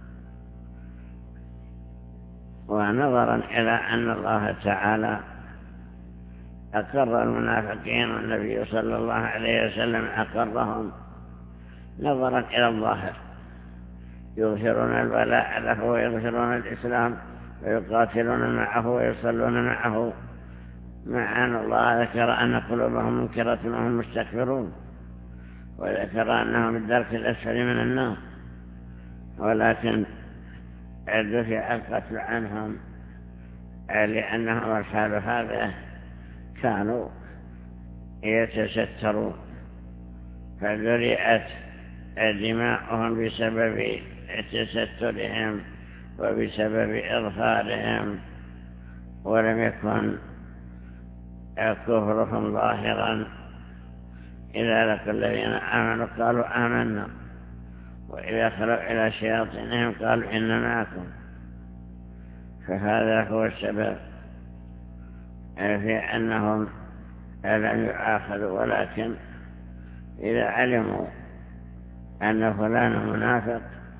ونظرا إلى أن الله تعالى أقر المنافقين والنبي صلى الله عليه وسلم أقرهم، نظرا إلى الظاهر يظهرون البلاء له ويظهرون الإسلام ويقاتلون معه ويصلون معه، مع أن الله ذكر أن قلوبهم منكرة وهم مستكبرون، وذكر أنهم الدرك الأسفل من النار، ولكن دفع القتل عنهم لأنهم الحال هذا كانوا يتسترون، فذرئت دماؤهم بسبب تسترهم وبسبب إظهارهم، ولم يكن كفرهم ظاهرا. إذا لقوا الذين آمنوا قالوا آمنا، وإذا خلوا إلى شياطينهم قالوا إن معكم. فهذا هو السبب في أنهم لم يؤاخذوا، ولكن إذا علموا أن فلان منافق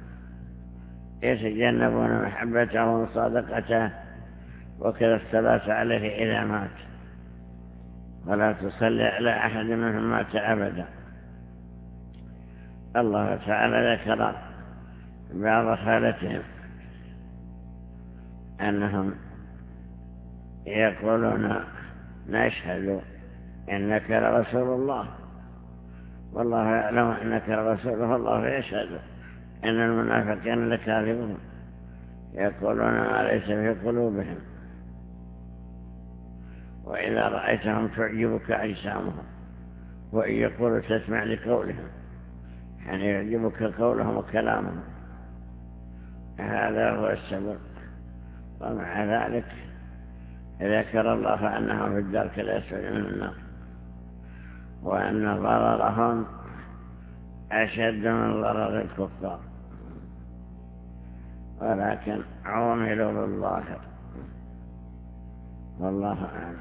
يتجنبون محبته وصادقته، وكذا الصلاة عليه إذا مات، ولا تصلي على أحد منهم مات أبدا. الله تعالى ذكر بعض حالتهم أنهم يقولون نشهد إنك لرسول الله، والله يعلم إنك لرسوله، الله يشهد إن المنافقين لكاذبون، يقولون ما ليس في قلوبهم. وإذا رأيتهم تعجبك أجسامهم، وإن يقولوا تسمع لقولهم، يعني يعجبك قولهم وكلامهم. هذا هو السبب. ومع ذلك ذكر الله أنهم في الدرك الأسفل من النار، وأن ضررهم أشد من ضرر الكفار، ولكن عملوا بالظاهر، والله أعلم.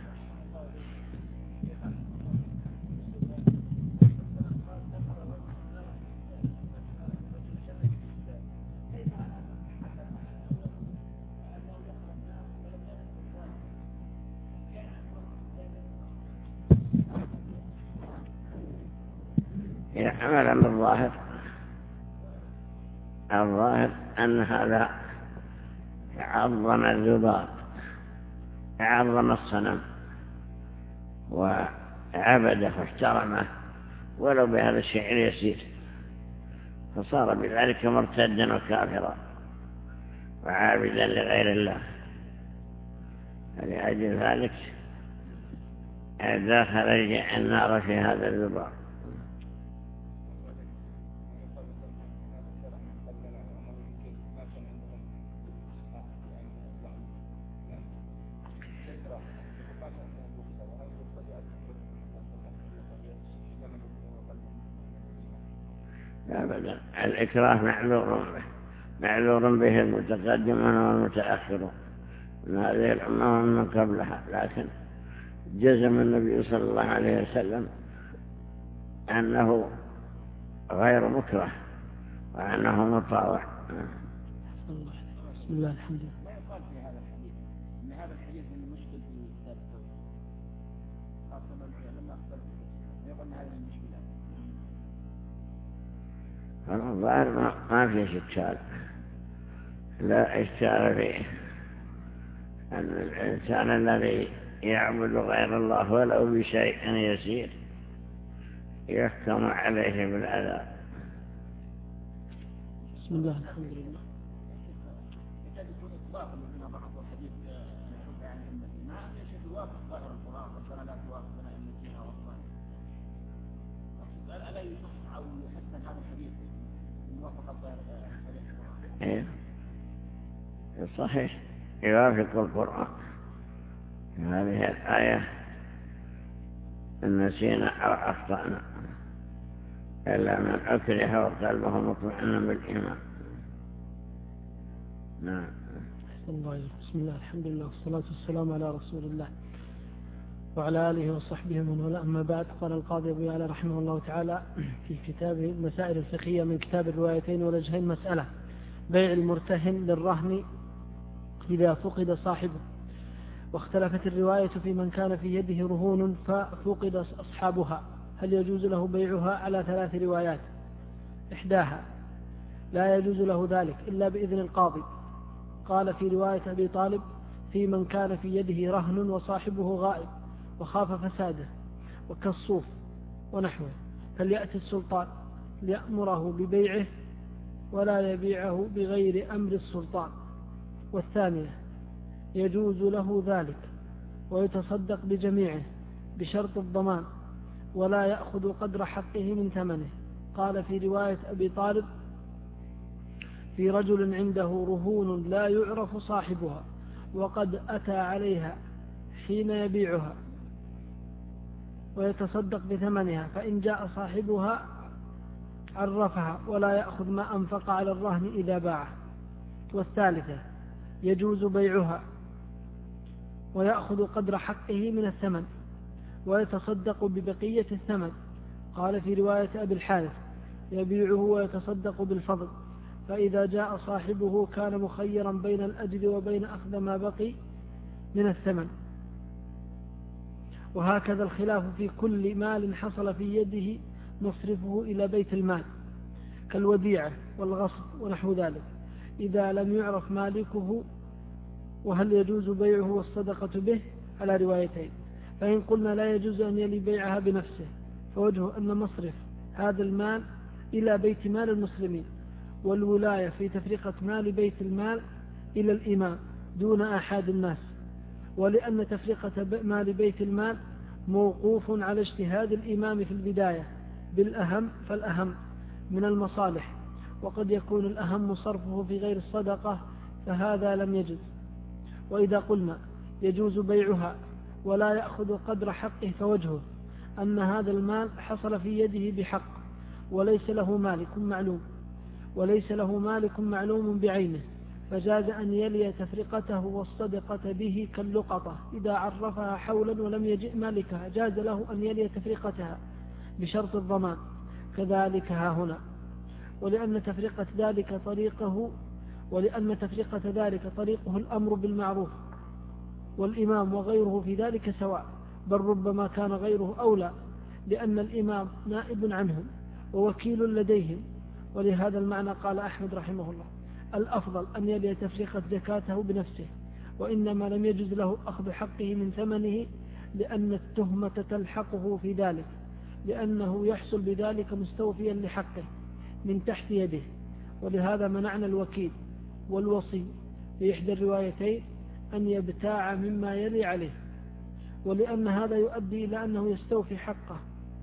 عملا بالظاهر، الظاهر أن هذا عظم الذباب، عظم الصنم وعبده واحترمه ولو بهذا الشيء اليسير، فصار بذلك مرتدا وكافرا وعابدا لغير الله. فلأجل ذلك دخل النار في هذا الذباب. أبدا، الإكراه معذور به، معذور به المتقدمون والمتأخرون من هذه الأمة ومن قبلها، لكن جزم النبي صلى الله عليه وسلم أنه غير مكره وأنه مطاوع. بسم الله الحمد لله. ما يقال في هذا الحديث إن هذا الحديث من مشكل في كتاب التوحيد، خاصة لما اختلفوا يقول أن هذا من مشكلات. الظاهر ما في إشكال، لا إشكال فيه أن الإنسان الذي يعبد غير الله ولو بشيء يسير يحكم عليه بالعذاب. بسم الله الحمد لله. يكاد يكون إطلاق من بعض الحديث يعرف عن أمتي ما يشهد يوافق ظاهر القرآن ربنا لا توافقنا أمتنا والله. ألا يصح أو يحسن هذا الحديث موافقة ظاهر القرآن؟ صحيح يوافق القرآن. هذه الآية إن نسينا أو أخطأنا إلا من أكره وقلبه مطمئن بالإيمان. نعم. بسم الله الحمد لله والصلاة والسلام على رسول الله وعلى آله وصحبه من والاه. أما بعد، قال القاضي أبو يعلى رحمه الله تعالى في كتابه المسائل الفقهية من كتاب الروايتين والوجهين مسألة بيع المرتهن للرهن إذا فقد صاحبه. واختلفت الرواية في من كان في يده رهون ففقد أصحابها هل يجوز له بيعها على ثلاث روايات. إحداها لا يجوز له ذلك إلا بإذن القاضي. قال في رواية أبي طالب في من كان في يده رهن وصاحبه غائب وخاف فساده وكالصوف ونحوه فليأتي السلطان ليأمره ببيعه ولا يبيعه بغير أمر السلطان. والثانية يجوز له ذلك ويتصدق بجميعه بشرط الضمان ولا يأخذ قدر حقه من ثمنه. قال في رواية أبي طالب في رجل عنده رهون لا يعرف صاحبها وقد أتى عليها حين يبيعها ويتصدق بثمنها فإن جاء صاحبها عرفها ولا يأخذ ما أنفق على الرهن إذا باعه. والثالثة يجوز بيعها ويأخذ قدر حقه من الثمن ويتصدق ببقية الثمن. قال في رواية أبي الحارث يبيعه ويتصدق بالفضل فإذا جاء صاحبه كان مخيرا بين الأجل وبين أخذ ما بقي من الثمن. وهكذا الخلاف في كل مال حصل في يده مصرفه إلى بيت المال كالوديعة والغصب ونحو ذلك إذا لم يعرف مالكه وهل يجوز بيعه والصدقة به على روايتين. فإن قلنا لا يجوز أن يلي بيعها بنفسه فوجه أن مصرف هذا المال إلى بيت مال المسلمين والولاية في تفرقة مال بيت المال إلى الإمام دون أحد الناس. ولأن تفرقة مال بيت المال موقوف على اجتهاد الإمام في البداية بالأهم فالأهم من المصالح وقد يكون الأهم صرفه في غير الصدقة فهذا لم يجوز. وإذا قلنا يجوز بيعها ولا يأخذ قدر حقه فوجهه أن هذا المال حصل في يده بحق وليس له مالك معلوم وليس له مالك معلوم بعينه فجاز أن يلي تفرقته والصدقة به كاللقطة إذا عرفها حولا ولم يجئ مالكها جاز له أن يلي تفرقتها بشرط الضمان كذلك ها هنا. ولأن تفرقة ذلك طريقه ولأن تفرقة ذلك طريقه الأمر بالمعروف والإمام وغيره في ذلك سواء بل ربما كان غيره أولى لأن الإمام نائب عنهم ووكيل لديهم. ولهذا المعنى قال أحمد رحمه الله الأفضل أن يلي تفرقة زكاته بنفسه وإنما لم يجوز له أخذ حقه من ثمنه لأن التهمة تلحقه في ذلك لأنه يحصل بذلك مستوفيا لحقه من تحت يده. ولهذا منعنا الوكيل والوصي في إحدى الروايتين أن يبتاع مما يلي عليه ولأن هذا يؤدي إلى أنه يستوفي حقه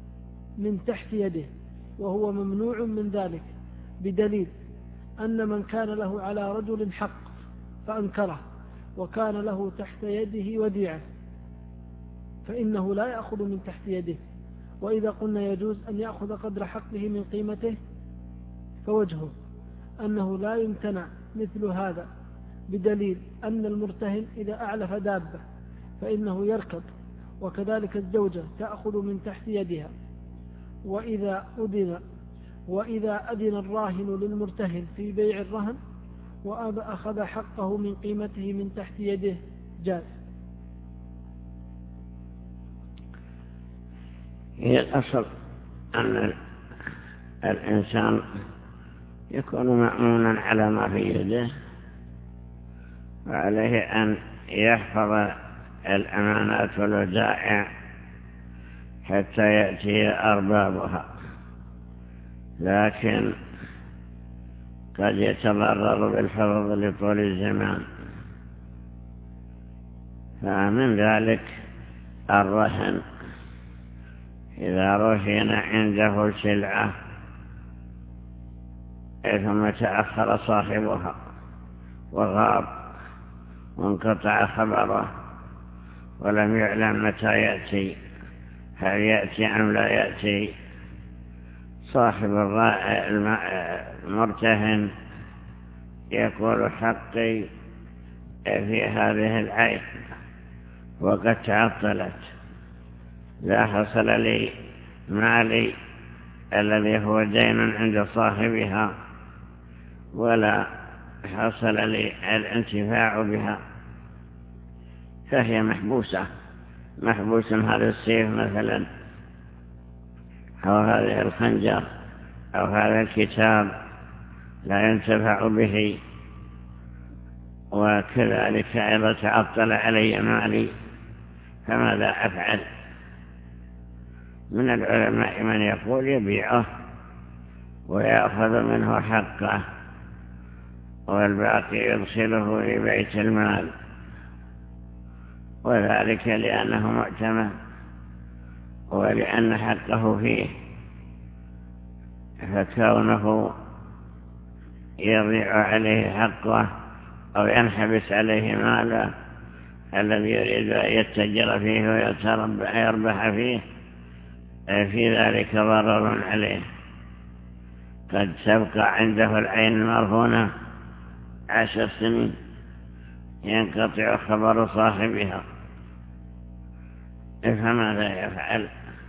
من تحت يده وهو ممنوع من ذلك بدليل أن من كان له على رجل حق فأنكره وكان له تحت يده وديعة فإنه لا يأخذ من تحت يده. وإذا قلنا يجوز أن يأخذ قدر حقه من قيمته فوجهه أنه لا يمتنع مثل هذا بدليل أن المرتهن إذا أعلف دابة فإنه يركض وكذلك الزوجة تأخذ من تحت يدها. وإذا أذن وإذا أذن الراهن للمرتهن في بيع الرهن وأخذ حقه من قيمته من تحت يده جاز. هي الأصل أن الإنسان يكون مأمونا على ما في يده وعليه أن يحفظ الأمانات والودائع حتى يأتي أربابها. لكن قد يتضرر بالحفظ لطول الزمان. فمن ذلك الرهن، إذا رهن عنده سلعة ثم تأخر صاحبها وغاب وانقطع خبره ولم يعلم متى يأتي، هل يأتي أم لا يأتي، صاحب المرتهن يقول حقي في هذه العين وقد تعطلت، لا حصل لي مالي الذي هو دين عند صاحبها ولا حصل لي الانتفاع بها، فهي محبوسة محبوس هذا السيف مثلا أو هذا الخنجر أو هذا الكتاب لا ينتفع به، وكذلك إذا تعطل علي مالي فماذا أفعل؟ من العلماء من يقول يبيعه ويأخذ منه حقه والباقي يدخله في بيت المال، وذلك لأنه معتمد ولأن حقه فيه، فكونه يضيع عليه حقه أو ينحبس عليه ماله الذي يريد أن يتجر فيه ويربح فيه، في ذلك ضرر عليه. قد تبقى عنده العين المرهونة عشر سنين ينقطع خبر صاحبها، فماذا يفعل؟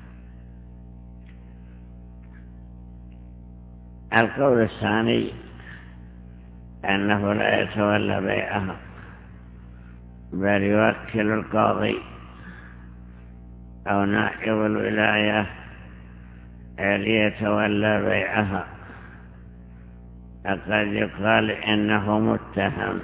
القول الثاني أنه لا يتولى بيعها بل يوكل القاضي أو نائب الولاية ليتولى بيعها. قد يقال إنه متهم،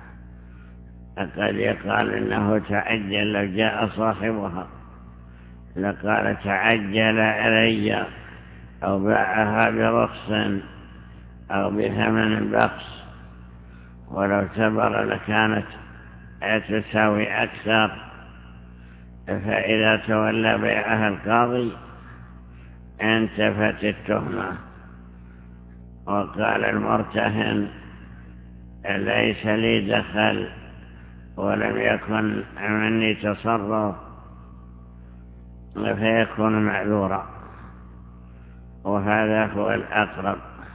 قد يقال إنه تعجل، لو جاء صاحبها لقال تعجل علي أو باعها برخص أو بثمن بخس، ولو تبر لكانت تساوي أكثر. فإذا تولى بيعها القاضي انتفت التهمة، وقال المرتهن ليس لي دخل ولم يكن مني تصرف، فيكون معذورا، وهذا هو الأقرب،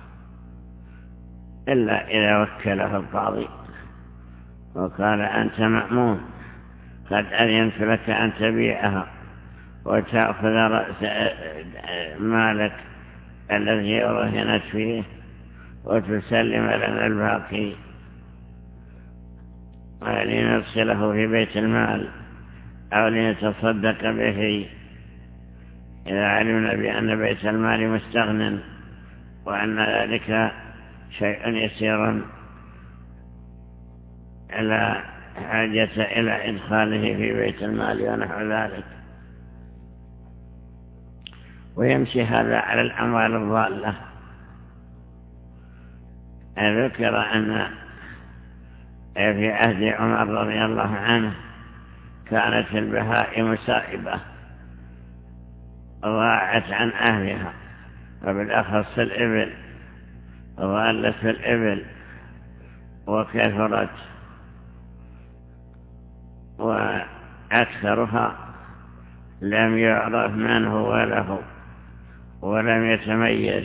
إلا إذا وكله القاضي وقال أنت مأمون، قد أذنت لك أن تبيعها وتأخذ رأس مالك الذي رهنت فيه وتسلم لنا الباقي لنرسله في بيت المال أو لنتصدق به، إذا علمنا بأن بيت المال مستغن وأن ذلك شيء يسير لا حاجة إلى إدخاله في بيت المال ونحو ذلك. ويمشي هذا على الأموال الضالة. ذكر أن في عهد عمر رضي الله عنه كانت البهائم سائبة ضاعت عن أهلها، وبالأخص الإبل، ضالت الإبل وكثرت، وأكثرها لم يعرف من هو له ولم يتميز،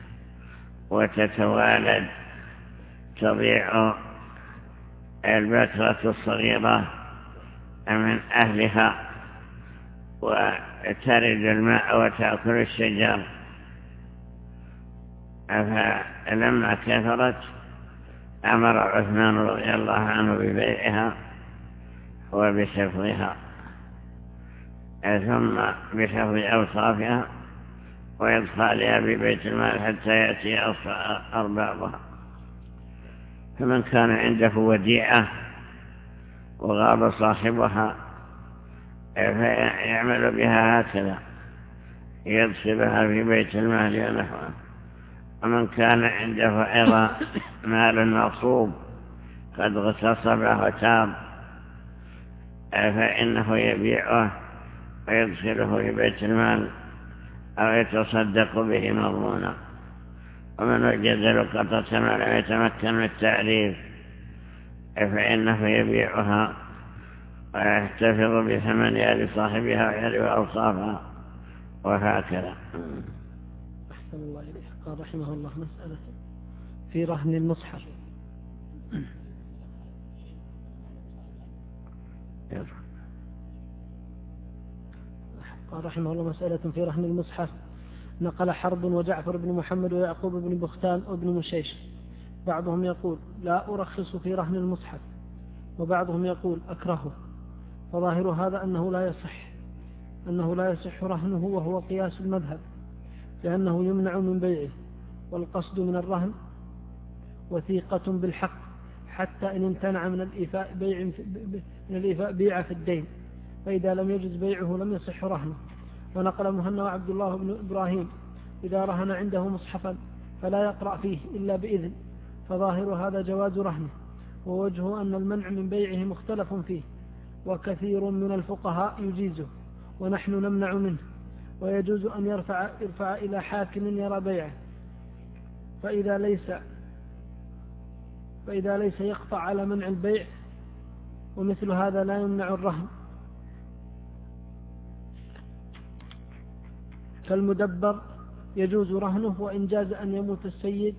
وتتوالد تضيع البكرة الصغيرة من أهلها وترد الماء وتأكل الشجر. فلما كثرت أمر عثمان رضي الله عنه ببيعها وبحفظها، ثم بحفظ أوصافها وإدخالها ببيت المال حتى يأتي أربابها. فمن كان عنده وديعة وغاب صاحبها فيعمل بها هكذا، يدخلها في بيت المال ونحوه، ومن كان عنده أيضا مال مغصوب قد اغتصبه وتاب فإنه يبيعه ويدخله في بيت المال أو يتصدق به مضمونا. ومن وجد لقطة ما لم يتمكن من التعريف فإنه يبيعها ويحتفظ بثمنها لصاحبها ويعرف أوصافها وهكذا. أحسن الله إليك. قال رحمه الله مسألة في رهن المصحف. قال رحمه الله مسألة في رهن المصحف. نقل حرب وجعفر بن محمد ويعقوب بن بختان وابن مشيش. بعضهم يقول لا أرخص في رهن المصحف، وبعضهم يقول أكرهه. فظاهر هذا أنه لا يصح أنه لا يصح رهنه، وهو قياس المذهب، لأنه يمنع من بيعه، والقصد من الرهن وثيقة بالحق، حتى إن امتنع من الإيفاء بيع من الإيفاء بيع في الدين، فإذا لم يجز بيعه لم يصح رهنه. ونقل مهنا وعبد الله بن إبراهيم إذا رهن عنده مصحفا فلا يقرأ فيه إلا بإذن، فظاهر هذا جواز رهنه، ووجهه أن المنع من بيعه مختلف فيه، وكثير من الفقهاء يجيزه ونحن نمنع منه، ويجوز أن يرفع, يرفع إلى حاكم يرى بيعه، فإذا ليس فإذا ليس يقطع على منع البيع، ومثل هذا لا يمنع الرهن. فالمدبر يجوز رهنه، وإن جاز أن يموت السيد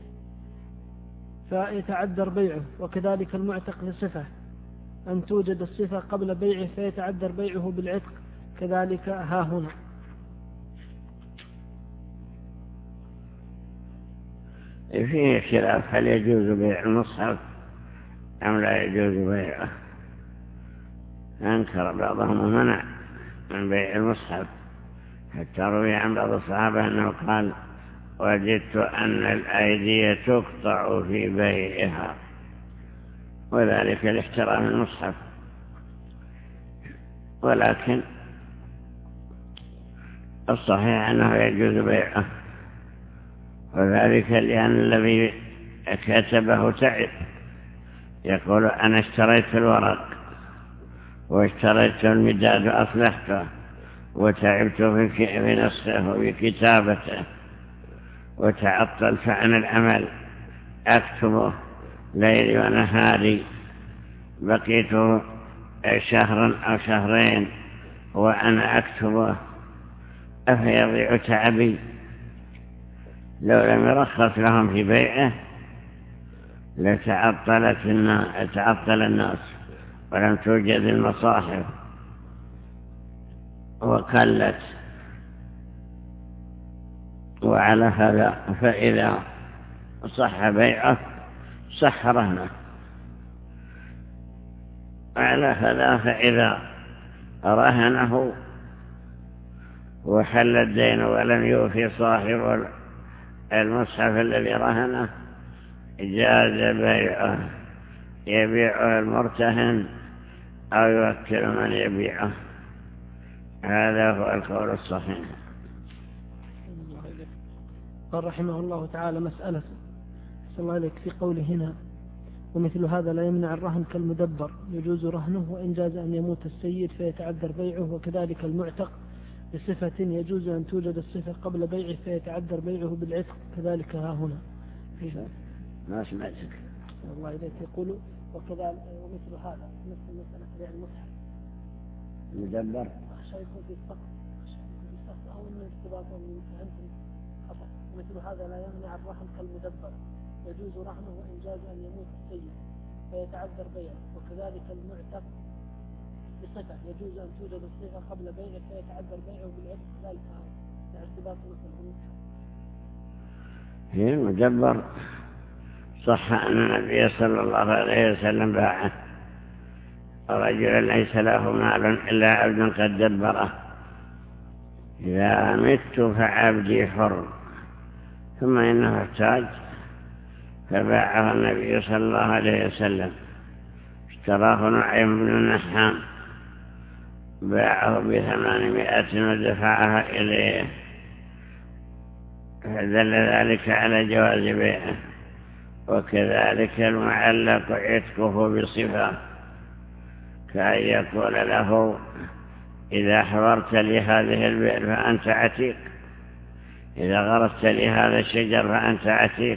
فيتعذر بيعه، وكذلك المعتق لصفة أن توجد الصفة قبل بيعه فيتعذر بيعه بالعتق، كذلك ها هنا. فيه خلاف هل يجوز بيع المصحف أم لا يجوز بيعه. أنكر بعضهم ومنع من بيع المصحف، حتى روي عن بعض الصحابة أنه قال وجدت أن الأيدي تقطع في بيعها، وذلك لاحترام المصحف. ولكن الصحيح أنه يجوز بيعه، وذلك لأن الذي كتبه تعب، يقول أنا اشتريت الورق واشتريت المداد وأصلحته وتعبت في نسخه وكتابته وتعطلت عن العمل، أكتبه ليلي ونهاري، بقيت شهرا أو شهرين وأنا أكتبه، أفيضيع تعبي؟ لو لم يرخص لهم في بيعه لتعطلت تعطل الناس ولم توجد المصاحف وقلت. وعلى هذا فإذا صح بيعه صح رهنه. على هذا فإذا رهنه وحل الدين ولم يوفي صاحب المصحف الذي رهنه جاز بيعه، يبيعه المرتهن أو يوكل من يبيعه. هذا هو القول الصحيح. قال رحمه الله تعالى مسألة صلى الله عليك في قوله هنا ومثل هذا لا يمنع الرهن كالمدبر، يجوز رهنه وإن جاز أن يموت السيد فيتعذر بيعه، وكذلك المعتق بصفة يجوز أن توجد الصفة قبل بيعه فيتعذر بيعه بالعتق، كذلك ها هنا. ما سمعتك. الله إليك يقول وكذلك ومثل هذا نفس المسألة بيع المصحف مدبر أخشى يكون في السقف في السقف أو من ارتباط من فهمتم خطأ. ومثل هذا لا يمنع الرهن كالمدبر، يجوز رهنه وإن جاز أن يموت السيد فيتعذر بيعه، وكذلك المعتق بصفة يجوز أن توجد الصفة قبل بيعه فيتعذر بيعه بالعتق، ذلك ارتباط مثل هي المدبر. صح أن النبي صلى الله عليه وسلم باعه، رجل ليس له مال إلا عبد قد دبره، إذا مت فعبدي حر، ثم إنه احتاج فباعه النبي صلى الله عليه وسلم، اشتراه نعيم بن النحام، باعه بثمانمائة ودفعها إليه، فدل ذلك على جواز بيعه. وكذلك المعلق عتقه بصفة، كأن يقول له إذا حضرت لي هذه البئر فأنت عتيق، إذا غرست لي هذا الشجر فأنت عتيق،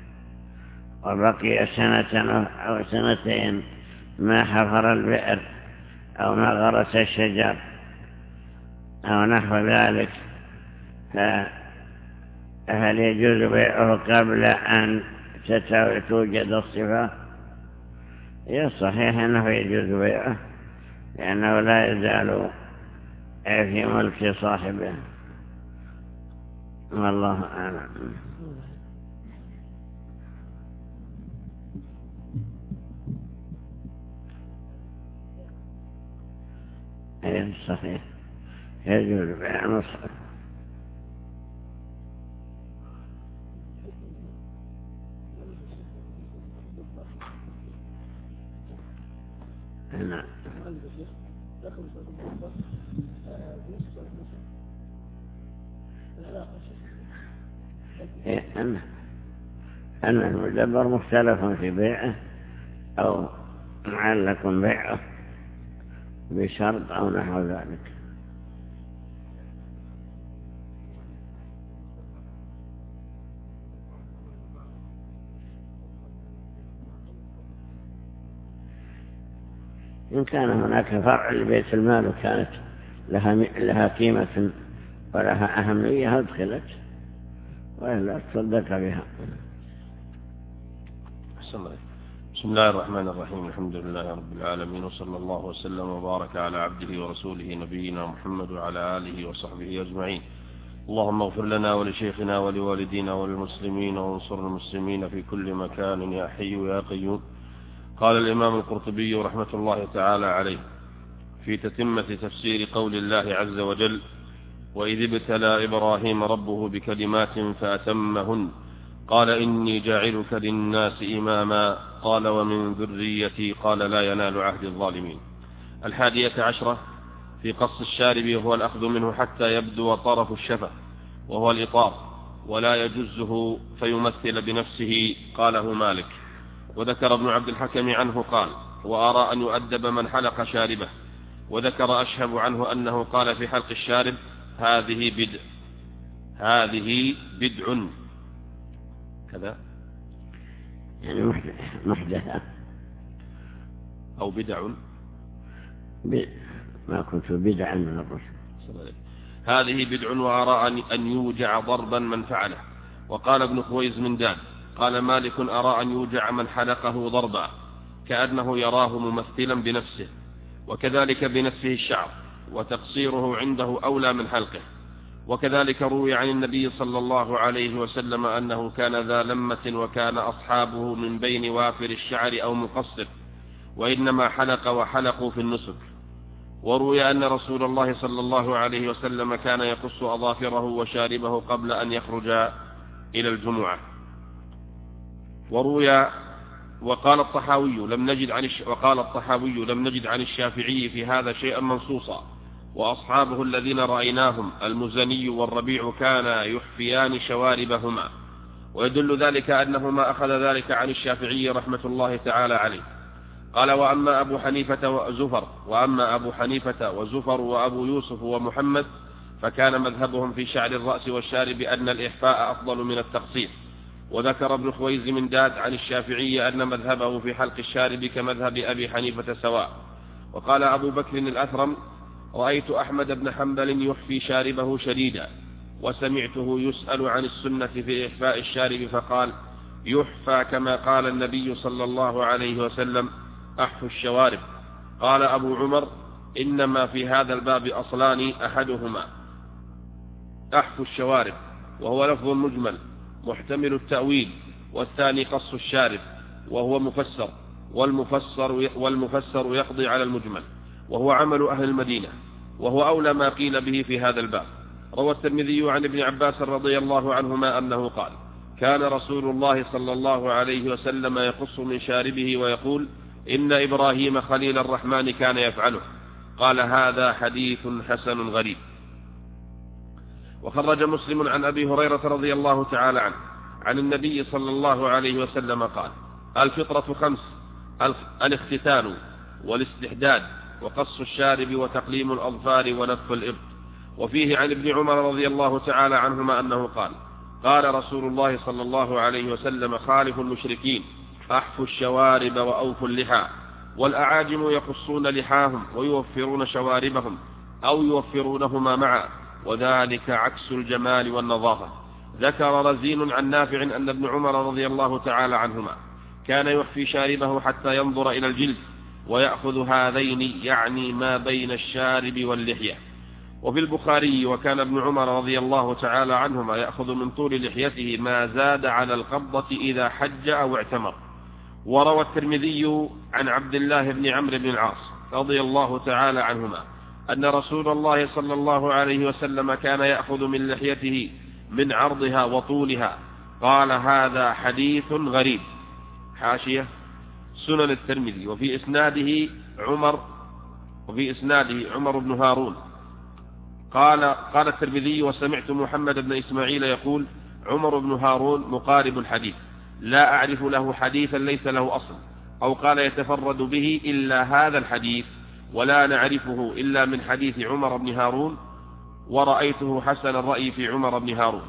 وبقي سنة أو سنتين ما حفر البئر أو ما غرس الشجر أو نحو ذلك، فهل يجوز بيعه قبل أن توجد الصفة؟ صحيح أنه يجوز بيعه، لأنه لا يزال في ملك صاحبه، والله أعلم. أي صحيح يجوز بيع مصحف. نعم. أن أن المدبر مختلف في بيعه أو معلق بيعه بشرط أو نحو ذلك. إن كان هناك فرع لبيت المال وكانت لها لها قيمة ولها أهمية أدخلت، وإلا تصدق بها. بسم الله الرحمن الرحيم، الحمد لله رب العالمين، وصلى الله وسلم وبارك على عبده ورسوله نبينا محمد وعلى آله وصحبه أجمعين. اللهم اغفر لنا ولشيخنا ولوالدينا وللمسلمين، وانصر المسلمين في كل مكان يا حي يا قيوم. قال الإمام القرطبي رحمة الله تعالى عليه في تتمة تفسير قول الله عز وجل: وإذ ابتلى إبراهيم ربه بكلمات فأتمهن قال إني جاعلك للناس إماما قال ومن ذريتي قال لا ينال عهد الظالمين. الحادية عشرة في قص الشارب، وهو الأخذ منه حتى يبدو طرف الشفة، وهو الإطار، ولا يجزه فيمثل بنفسه، قاله مالك. وذكر ابن عبد الحكم عنه قال: وأرى أن يؤدب من حلق شاربه. وذكر أشهب عنه أنه قال في حلق الشارب: هذه بدع هذه بدع كذا، يعني محدثة أو بدع ما كنت بدعا من الرسل. هذه بدع، وأرى أن يوجع ضربا من فعله. وقال ابن خويز من دان قال مالك: أرى أن يوجع من حلقه ضربا، كأنه يراه ممثلا بنفسه، وكذلك بنفسه الشعر، وتقصيره عنده أولى من حلقه. وكذلك روي عن النبي صلى الله عليه وسلم أنه كان ذا لمة، وكان أصحابه من بين وافر الشعر أو مقصر، وإنما حلق وحلقوا في النسك. وروي أن رسول الله صلى الله عليه وسلم كان يقص أظافره وشاربه قبل أن يخرج إلى الجمعة. وروي وقال الطحاوي لم نجد عن الش... وقال الطحاوي لم نجد عن الشافعي في هذا شيئا منصوصا، وأصحابه الذين رأيناهم المزني والربيع كانا يحفيان شواربهما. ويدل ذلك أنهما أخذ ذلك عن الشافعي رحمة الله تعالى عليه. قال: وأما أبو حنيفة وزفر وأما أبو حنيفة وزفر وأبو يوسف ومحمد فكان مذهبهم في شعر الرأس والشارب أن الإحفاء أفضل من التقصير. وذكر ابن خويز من داد عن الشافعي أن مذهبه في حلق الشارب كمذهب أبي حنيفة سواء. وقال أبو بكر الأثرم: رأيت أحمد بن حنبل يحفي شاربه شديدا، وسمعته يسأل عن السنة في إحفاء الشارب فقال: يحفى كما قال النبي صلى الله عليه وسلم: أحفوا الشوارب. قال أبو عمر: إنما في هذا الباب أصلان، أحدهما أحفوا الشوارب وهو لفظ مجمل محتمل التأويل، والثاني قص الشارب وهو مفسر، والمفسر, والمفسر يقضي على المجمل، وهو عمل أهل المدينة، وهو أولى ما قيل به في هذا الباب. روى الترمذي عن ابن عباس رضي الله عنهما أنه قال: كان رسول الله صلى الله عليه وسلم يقص من شاربه ويقول: إن إبراهيم خليل الرحمن كان يفعله. قال: هذا حديث حسن غريب. وخرج مسلم عن أبي هريرة رضي الله تعالى عنه عن النبي صلى الله عليه وسلم قال: الفطرة خمس: الاختتان والاستحداد وقص الشارب وتقليم الأظفار ونتف الإبط. وفيه عن ابن عمر رضي الله تعالى عنهما أنه قال: قال رسول الله صلى الله عليه وسلم: خالف المشركين، أحفوا الشوارب وأوفوا اللحى. والأعاجم يقصون لحاهم ويوفرون شواربهم أو يوفرونهما معا، وذلك عكس الجمال والنظافة. ذكر رزين عن نافع أن ابن عمر رضي الله تعالى عنهما كان يحفي شاربه حتى ينظر إلى الجلد ويأخذ هذين، يعني ما بين الشارب واللحية. وفي البخاري: وكان ابن عمر رضي الله تعالى عنهما يأخذ من طول لحيته ما زاد على القبضة إذا حج أو اعتمر. وروى الترمذي عن عبد الله بن عمرو بن العاص رضي الله تعالى عنهما أن رسول الله صلى الله عليه وسلم كان يأخذ من لحيته من عرضها وطولها. قال: هذا حديث غريب. حاشية: سنن الترمذي. وفي إسناده عمر وفي إسناده عمر بن هارون. قال قال الترمذي: وسمعت محمد بن إسماعيل يقول: عمر بن هارون مقارب الحديث، لا أعرف له حديثا ليس له أصل، أو قال يتفرد به إلا هذا الحديث، ولا نعرفه إلا من حديث عمر بن هارون، ورأيته حسن الرأي في عمر بن هارون.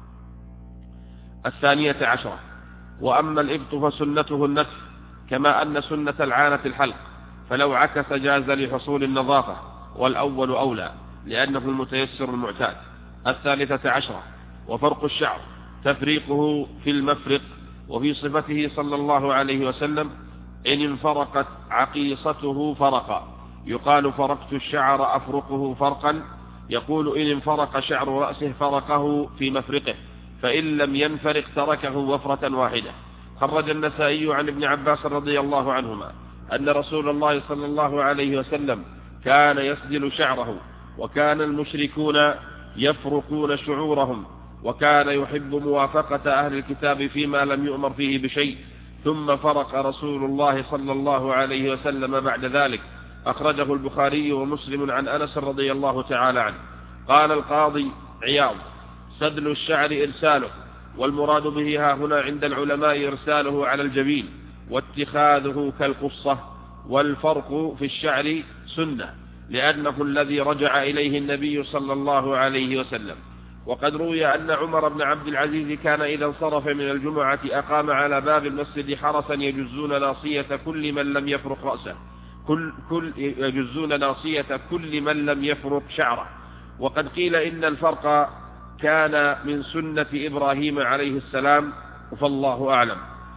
الثانية عشرة: وأما الإبط فسنته النتف، كما أن سنة العانة الحلق، فلو عكس جاز لحصول النظافة، والأول أولى لأنه المتيسر المعتاد. الثالثة عشرة: وفرق الشعر تفريقه في المفرق. وفي صفته صلى الله عليه وسلم: إن انفرقت عقيصته فرقا، يقال فرقت الشعر أفرقه فرقا، يقول إن انفرق شعر رأسه فرقه في مفرقه، فإن لم ينفرق تركه وفرة واحدة. خرج النسائي عن ابن عباس رضي الله عنهما أن رسول الله صلى الله عليه وسلم كان يسدل شعره، وكان المشركون يفرقون شعورهم، وكان يحب موافقة أهل الكتاب فيما لم يؤمر فيه بشيء، ثم فرق رسول الله صلى الله عليه وسلم بعد ذلك. أخرجه البخاري ومسلم عن أنس رضي الله تعالى عنه. قال القاضي عياض: سدل الشعر إرساله، والمراد به ها هنا عند العلماء إرساله على الجبين، واتخاذه كالقصة. والفرق في الشعر سنة، لأنه الذي رجع إليه النبي صلى الله عليه وسلم. وقد روي أن عمر بن عبد العزيز كان إذا انصرف من الجمعة أقام على باب المسجد حرسا يجزون ناصية كل من لم يفرق رأسه كل كل يجزون ناصية كل من لم يفرق شعره. وقد قيل إن الفرق كان من سنة إبراهيم عليه السلام، فالله أعلم.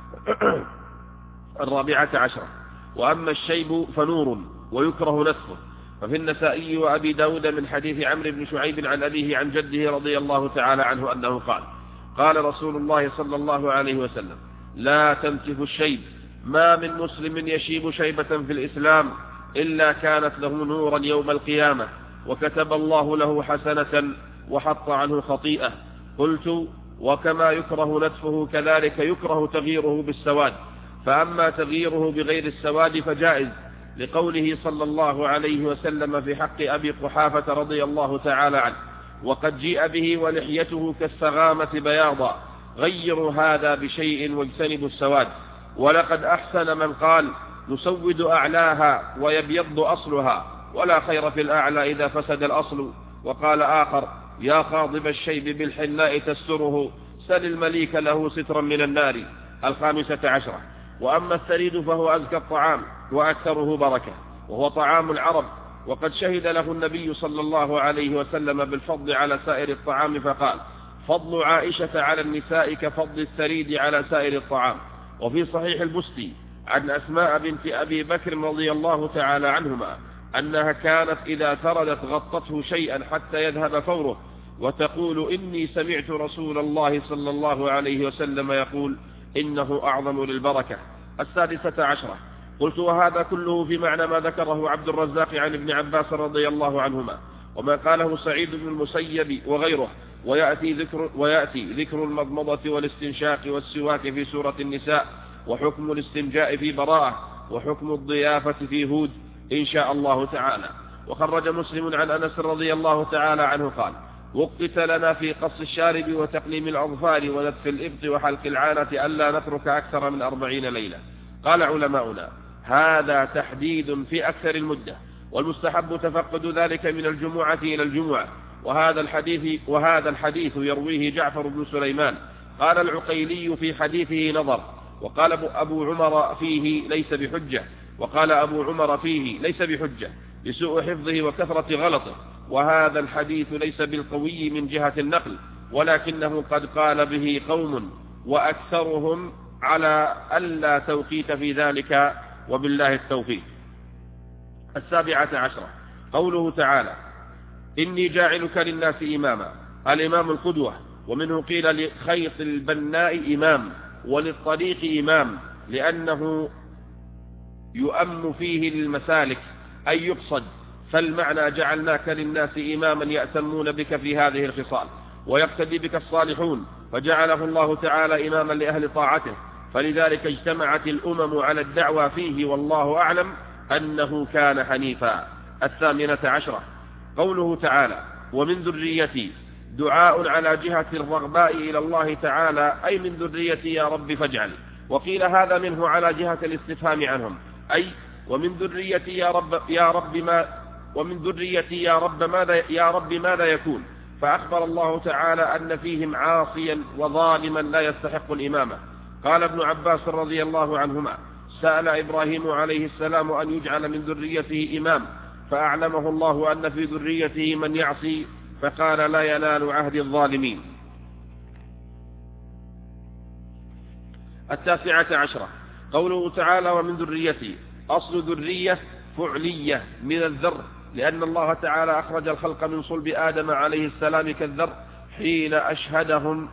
الرابعة عشرة: وأما الشيب فنور ويكره نتفه. ففي النسائي وأبي داود من حديث عمرو بن شعيب عن أبيه عن جده رضي الله تعالى عنه أنه قال: قال رسول الله صلى الله عليه وسلم: لا تنتف الشيب، ما من مسلم يشيب شيبة في الإسلام إلا كانت له نورا يوم القيامة، وكتب الله له حسنة وحط عنه خطيئة. قلت: وكما يكره نتفه كذلك يكره تغييره بالسواد، فأما تغييره بغير السواد فجائز، لقوله صلى الله عليه وسلم في حق أبي قحافة رضي الله تعالى عنه: وقد جيء به ولحيته كالسغامة بياضا، غيروا هذا بشيء واجتنبوا السواد. ولقد أحسن من قال: نسود أعلاها ويبيض أصلها، ولا خير في الأعلى إذا فسد الأصل. وقال آخر: يا خاضب الشيب بالحناء تستره، سل المليك له سترا من النار. الخامسة عشرة: وأما الثريد فهو أزكى الطعام وأكثره بركة، وهو طعام العرب، وقد شهد له النبي صلى الله عليه وسلم بالفضل على سائر الطعام، فقال: فضل عائشة على النساء كفضل الثريد على سائر الطعام. وفي صحيح البستي عن أسماء بنت أبي بكر رضي الله تعالى عنهما أنها كانت إذا ثردت غطته شيئا حتى يذهب فوره، وتقول: إني سمعت رسول الله صلى الله عليه وسلم يقول: إنه أعظم للبركة. السادسة عشرة: قلت: وهذا كله في معنى ما ذكره عبد الرزاق عن ابن عباس رضي الله عنهما، وما قاله سعيد بن المسيب وغيره. ويأتي ذكر, ويأتي ذكر المضمضة والاستنشاق والسواك في سورة النساء، وحكم الاستنجاء في براءة، وحكم الضيافة في هود إن شاء الله تعالى. وخرج مسلم عن أنس رضي الله تعالى عنه قال: وقت لنا في قص الشارب وتقليم الأظفار ونتف الإبط وحلق العانة ألا نترك أكثر من أربعين ليلة. قال علماؤنا هذا تحديد في أكثر المدة، والمستحب تفقد ذلك من الجمعة إلى الجمعة، وهذا الحديث, وهذا الحديث يرويه جعفر بن سليمان. قال العقيلي في حديثه نظر، وقال أبو عمر فيه ليس بحجة، وقال أبو عمر فيه ليس بحجة لسوء حفظه وكثرة غلطه، وهذا الحديث ليس بالقوي من جهة النقل، ولكنه قد قال به قوم وأكثرهم على ألا توقيت في ذلك، وبالله التوفيق. السابعة عشرة قوله تعالى إني جاعلك للناس إماما. الإمام القدوة، ومنه قيل لخيط البناء إمام وللطريق إمام، لأنه يؤم فيه للمسالك أي يقصد، فالمعنى جعلناك للناس إماما يأتمون بك في هذه الخصال ويقتدي بك الصالحون، فجعله الله تعالى إماما لأهل طاعته، فلذلك اجتمعت الأمم على الدعوى فيه، والله أعلم أنه كان حنيفا. الثامنة عشرة قوله تعالى ومن ذريتي، دعاء على جهة الرغباء إلى الله تعالى، أي من ذريتي يا رب فاجعل. وقيل هذا منه على جهة الاستفهام عنهم، أي ومن ذريتي يا رب يا رب ما ومن ذريتي يا رب ماذا يا رب ماذا يكون؟ فأخبر الله تعالى أن فيهم عاصيا وظالما لا يستحق الإمامة. قال ابن عباس رضي الله عنهما سأل إبراهيم عليه السلام أن يجعل من ذريته إمام، فأعلمه الله أن في ذريته من يعصي، فقال لا ينال عهد الظالمين. التاسعة عشرة قوله تعالى ومن ذريتي، أصل ذرية فعلية من الذر، لأن الله تعالى أخرج الخلق من صلب آدم عليه السلام كالذر حين أشهدهم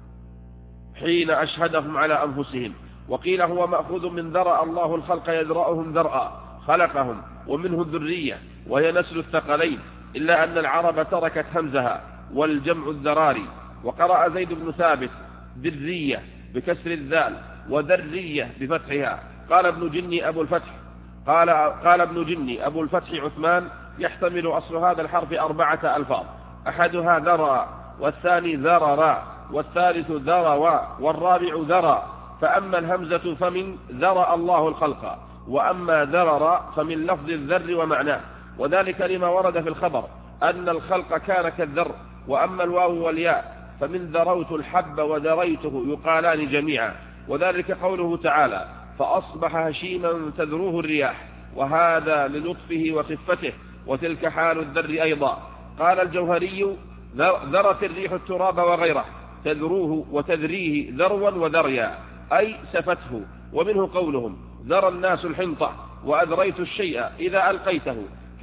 حين أشهدهم على أنفسهم. وقيل هو مأخوذ من ذرأ الله الخلق يذرأهم ذرأ، خلقهم، ومنه الذرية وهي نسل الثقلين، إلا أن العرب تركت همزها والجمع الذراري. وقرأ زيد بن ثابت ذرية بكسر الذال وذرية بفتحها. قال ابن جني أبو الفتح قال, قال ابن جني أبو الفتح عثمان يحتمل أصل هذا الحرف أربعة ألفاظ، أحدها ذرى، والثاني ذررا، والثالث ذروا، والرابع ذرى. فأما الهمزة فمن ذرأ الله الخلق، وأما ذرر فمن لفظ الذر ومعناه، وذلك لما ورد في الخبر أن الخلق كان كالذر. وأما الواو والياء فمن ذروت الحب وذريته يقالان جميعا، وذلك قوله تعالى فأصبح هشيما تذروه الرياح، وهذا للطفه وخفته، وتلك حال الذر أيضا. قال الجوهري ذرت الريح التراب وغيره، تذروه وتذريه ذروا وذريا، أي سفته. ومنه قولهم ذرى الناس الحنطة، وأذريت الشيء إذا ألقيته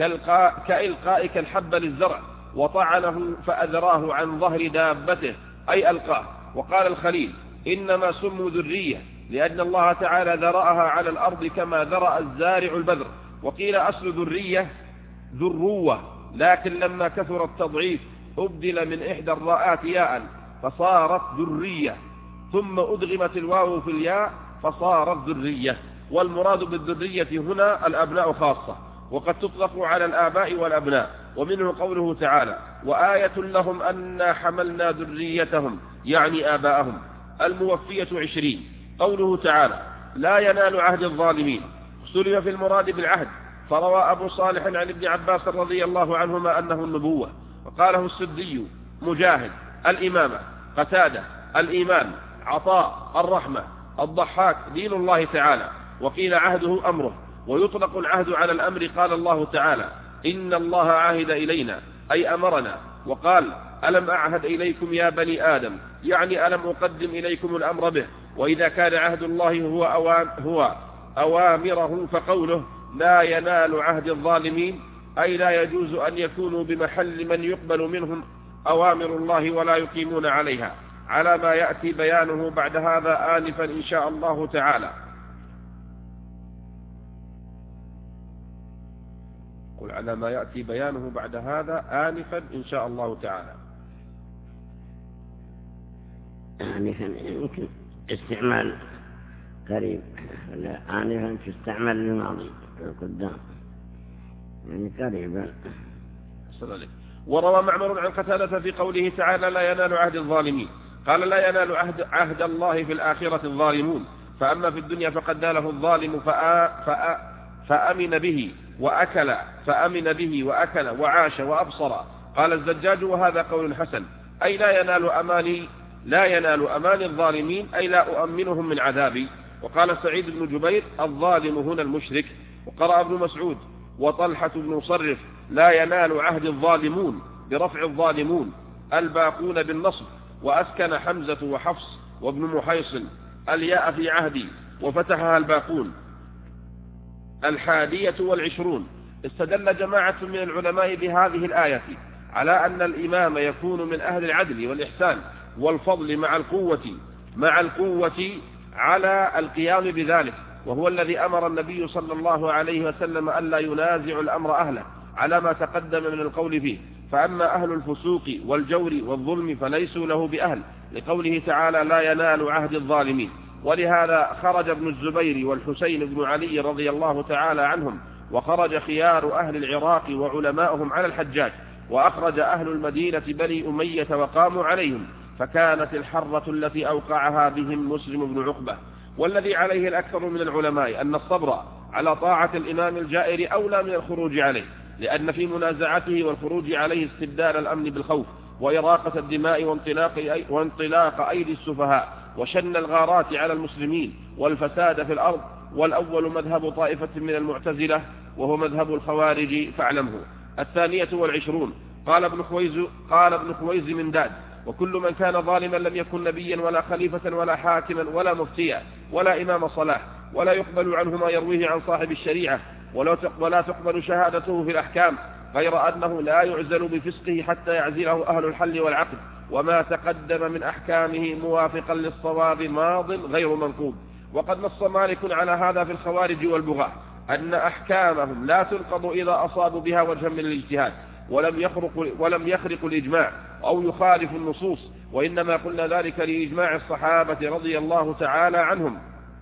كإلقائك الحب للزرع، وطعنه فأذراه عن ظهر دابته، أي ألقاه. وقال الخليل إنما سموا ذرية لأن الله تعالى ذرأها على الأرض كما ذرأ الزارع البذر. وقيل أصل ذرية ذروة، لكن لما كثر التضعيف أبدل من إحدى الراءات ياء فصارت ذرية، ثم أدغمت الواو في الياء فصارت ذرية. والمراد بالذرية هنا الأبناء خاصة، وقد تطلق على الآباء والأبناء. ومنه قوله تعالى وآية لهم أنا حملنا ذريتهم، يعني آباءهم. الموفية عشرين قوله تعالى لا ينال عهد الظالمين، اختلف في المراد بالعهد، فروى أبو صالح عن ابن عباس رضي الله عنهما أنه النبوة، وقاله السدي مجاهد الإمامة، قتادة الإيمان، عطاء الرحمة، الضحاك دين الله تعالى. وقيل عهده أمره، ويطلق العهد على الأمر. قال الله تعالى إن الله عاهد إلينا، أي أمرنا. وقال ألم أعهد إليكم يا بني آدم، يعني ألم أقدم إليكم الأمر به. وإذا كان عهد الله هو, أوام هو أوامره، فقوله لا ينال عهد الظالمين، أي لا يجوز أن يكونوا بمحل من يقبل منهم أوامر الله ولا يقيمون عليها، على ما يأتي بيانه بعد هذا آنفا إن شاء الله تعالى. قل على ما يأتي بيانه بعد هذا آنفا إن شاء الله تعالى. آنفا يمكن استعمال قريب، لا آنفا تستعمل للماضي القدام، يعني قريبا. صلى الله. وروى معمر عن قتادة في قوله تعالى لا ينال عهد الظالمين قال لا ينال عهد, عهد الله في الآخرة الظالمون، فأما في الدنيا فقد ناله الظالم فأ فأ فأمن به وأكل فأمن به وأكل وعاش وأبصر. قال الزجاج وهذا قول حسن، أي لا ينال أماني لا ينال أمان الظالمين، أي لا أؤمنهم من عذابي. وقال سعيد بن جبير الظالم هنا المشرك. وقرأ ابن مسعود وطلحة بن مصرف لا ينال عهد الظالمون برفع الظالمون الباقون بالنصب، وأسكن حمزة وحفص وابن محيصن الياء في عهدي وفتحها الباقون. الحادية والعشرون. استدل جماعة من العلماء بهذه الآية على أن الإمام يكون من أهل العدل والإحسان والفضل مع القوة مع القوة على القيام بذلك، وهو الذي أمر النبي صلى الله عليه وسلم ألا ينازع الأمر أهله على ما تقدم من القول فيه. فأما أهل الفسوق والجور والظلم فليسوا له بأهل، لقوله تعالى لا ينال عهد الظالمين. ولهذا خرج ابن الزبير والحسين بن علي رضي الله تعالى عنهم، وخرج خيار أهل العراق وعلماؤهم على الحجاج، وأخرج أهل المدينة بني أمية وقاموا عليهم، فكانت الحرة التي أوقعها بهم مسلم بن عقبة. والذي عليه الأكثر من العلماء أن الصبر على طاعة الإمام الجائر أولى من الخروج عليه، لأن في منازعته والخروج عليه استبدال الأمن بالخوف وإراقة الدماء وانطلاق, وانطلاق أيدي السفهاء وشن الغارات على المسلمين والفساد في الأرض. والأول مذهب طائفة من المعتزلة وهو مذهب الخوارج فاعلمه. الثانية والعشرون. قال ابن خويز, قال ابن خويز من داد وكل من كان ظالما لم يكن نبيا ولا خليفة ولا حاكما ولا مفتيا ولا إمام صلاح، ولا يقبل عنه ما يرويه عن صاحب الشريعة، ولا تقبل شهادته في الأحكام، غير أنه لا يعزل بفسقه حتى يعزله أهل الحل والعقد، وما تقدم من أحكامه موافقا للصواب ماض غير منقوض. وقد نص مالك على هذا في الخوارج والبغاة أن أحكامهم لا تنقض إذا أصابوا بها وجها من الاجتهاد ولم يخرق, ولم يخرق الإجماع أو يخالف النصوص، وإنما قلنا ذلك لإجماع الصحابة رضي الله تعالى عنهم،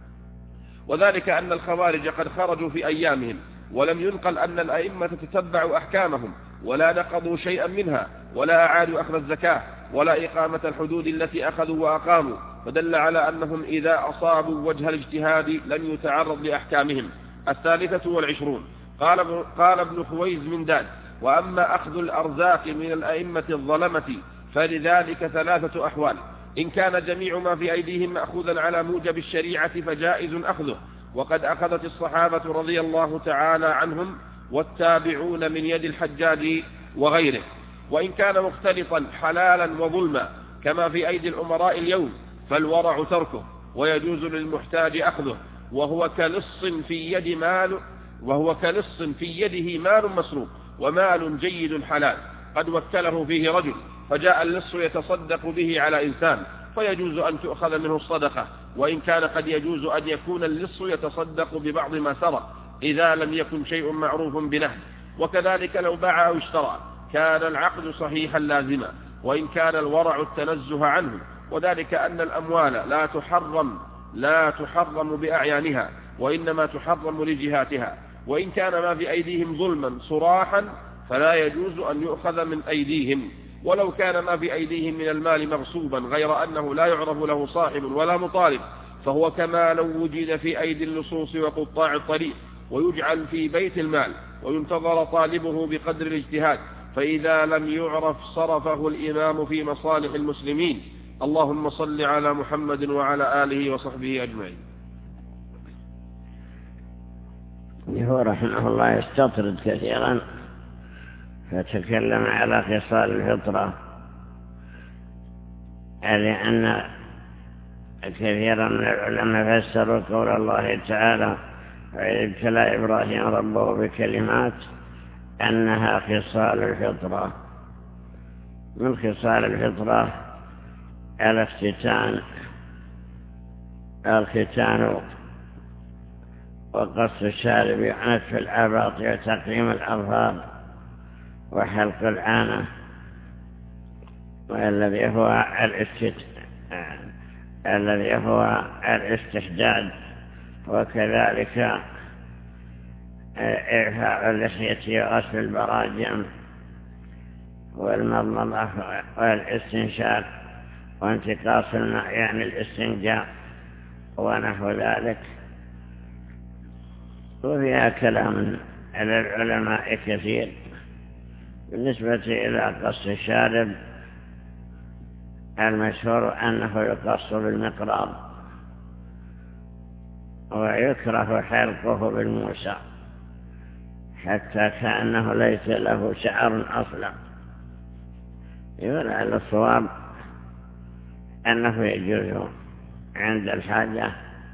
وذلك أن الخوارج قد خرجوا في أيامهم ولم ينقل أن الأئمة تتبعوا أحكامهم ولا نقضوا شيئا منها ولا أعادوا أخذ الزكاة ولا إقامة الحدود التي أخذوا وأقاموا، فدل على أنهم إذا أصابوا وجه الاجتهاد لم يتعرض لأحكامهم. الثالثة والعشرون. قال, قال ابن خويز من داد وأما أخذ الأرزاق من الأئمة الظلمة فلذلك ثلاثة أحوال: إن كان جميع ما في أيديهم مأخوذا على موجب الشريعة فجائز أخذه، وقد أخذت الصحابة رضي الله تعالى عنهم والتابعون من يد الحجاج وغيره. وإن كان مختلطا حلالا وظلما كما في أيدي الأمراء اليوم فالورع تركه ويجوز للمحتاج أخذه، وهو كلص في يد مال وهو كلص في يده مال مسروق ومال جيد حلال قد وكله فيه رجل، فجاء اللص يتصدق به على إنسان فيجوز أن تؤخذ منه الصدقة، وإن كان قد يجوز أن يكون اللص يتصدق ببعض ما سرق إذا لم يكن شيء معروف بنهج. وكذلك لو باع أو اشترى كان العقد صحيحا لازما، وإن كان الورع التنزه عنه، وذلك أن الأموال لا تحرم لا تحرم بأعيانها وإنما تحرم لجهاتها. وإن كان ما في أيديهم ظلما صراحا فلا يجوز أن يؤخذ من أيديهم، ولو كان ما في أيديهم من المال مغصوبا غير أنه لا يعرف له صاحب ولا مطالب فهو كما لو وجد في أيدي اللصوص وقطاع الطريق، ويجعل في بيت المال وينتظر طالبه بقدر الاجتهاد، فإذا لم يعرف صرفه الإمام في مصالح المسلمين. اللهم صل على محمد وعلى آله وصحبه أجمعين. هو رحمه الله يستطرد كثيرا فتكلم على خصال الفطرة، لأن كثيرا من العلماء فسروا قول الله تعالى وإذ ابتلى إبراهيم ربه بكلمات أنها خصال الفطرة. من خصال الفطرة الاختتان الختان وقص الشارب ونتف الآباط وتقليم الأظفار وحلق العانة، والذي هو الذي هو الاستحداد، وكذلك إعفاء اللحية وغسل البراجم والمضمضة والاستنشاق وانتقاص الماء يعني الاستنجاء ونحو ذلك. وفيها كلام على العلماء كثير. بالنسبة إلى قص الشارب المشهور أنه يقص بالمقراض ويكره حلقه بالموسى حتى كأنه ليس له شعر أصلا. يقول على الصواب أنه يجوز عند الحاجة،